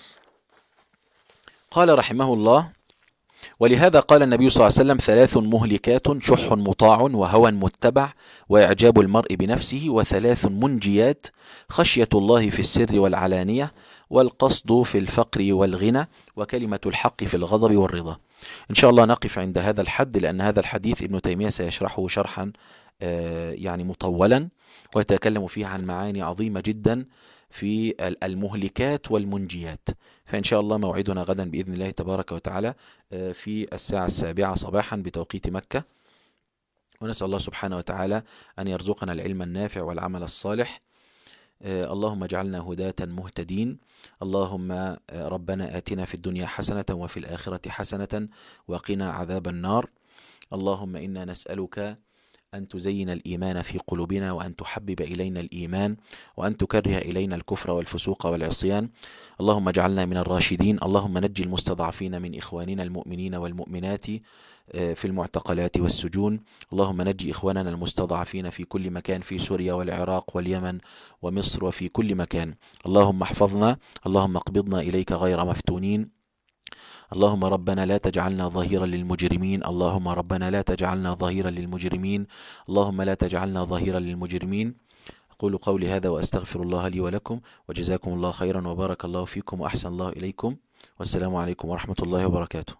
قال رحمه الله: ولهذا قال النبي صلى الله عليه وسلم: ثلاث مهلكات، شح مطاع وهوى متبع وإعجاب المرء بنفسه، وثلاث منجيات، خشية الله في السر والعلانية، والقصد في الفقر والغنى، وكلمة الحق في الغضب والرضا. إن شاء الله نقف عند هذا الحد، لأن هذا الحديث ابن تيمية سيشرحه شرحا يعني مطولا، ويتكلم فيه عن معاني عظيمة جدا في المهلكات والمنجيات. فإن شاء الله موعدنا غدا بإذن الله تبارك وتعالى في الساعة السابعة صباحا بتوقيت مكة، ونسأل الله سبحانه وتعالى أن يرزقنا العلم النافع والعمل الصالح. اللهم اجعلنا هداة مهتدين. اللهم ربنا آتنا في الدنيا حسنة وفي الآخرة حسنة وقنا عذاب النار. اللهم إنا نسألك أن تزين الإيمان في قلوبنا، وأن تحبب إلينا الإيمان، وأن تكره إلينا الكفر والفسوق والعصيان. اللهم اجعلنا من الراشدين. اللهم نجي المستضعفين من إخواننا المؤمنين والمؤمنات في المعتقلات والسجون. اللهم نجي إخواننا المستضعفين في كل مكان، في سوريا والعراق واليمن ومصر وفي كل مكان. اللهم احفظنا. اللهم اقبضنا إليك غير مفتونين. اللهم ربنا لا تجعلنا ظهيرا للمجرمين. اللهم ربنا لا تجعلنا ظهيرا للمجرمين. اللهم لا تجعلنا ظهيرا للمجرمين. أقول قولي هذا وأستغفر الله لي ولكم، وجزاكم الله خيرا، وبارك الله فيكم، وأحسن الله إليكم، والسلام عليكم ورحمة الله وبركاته.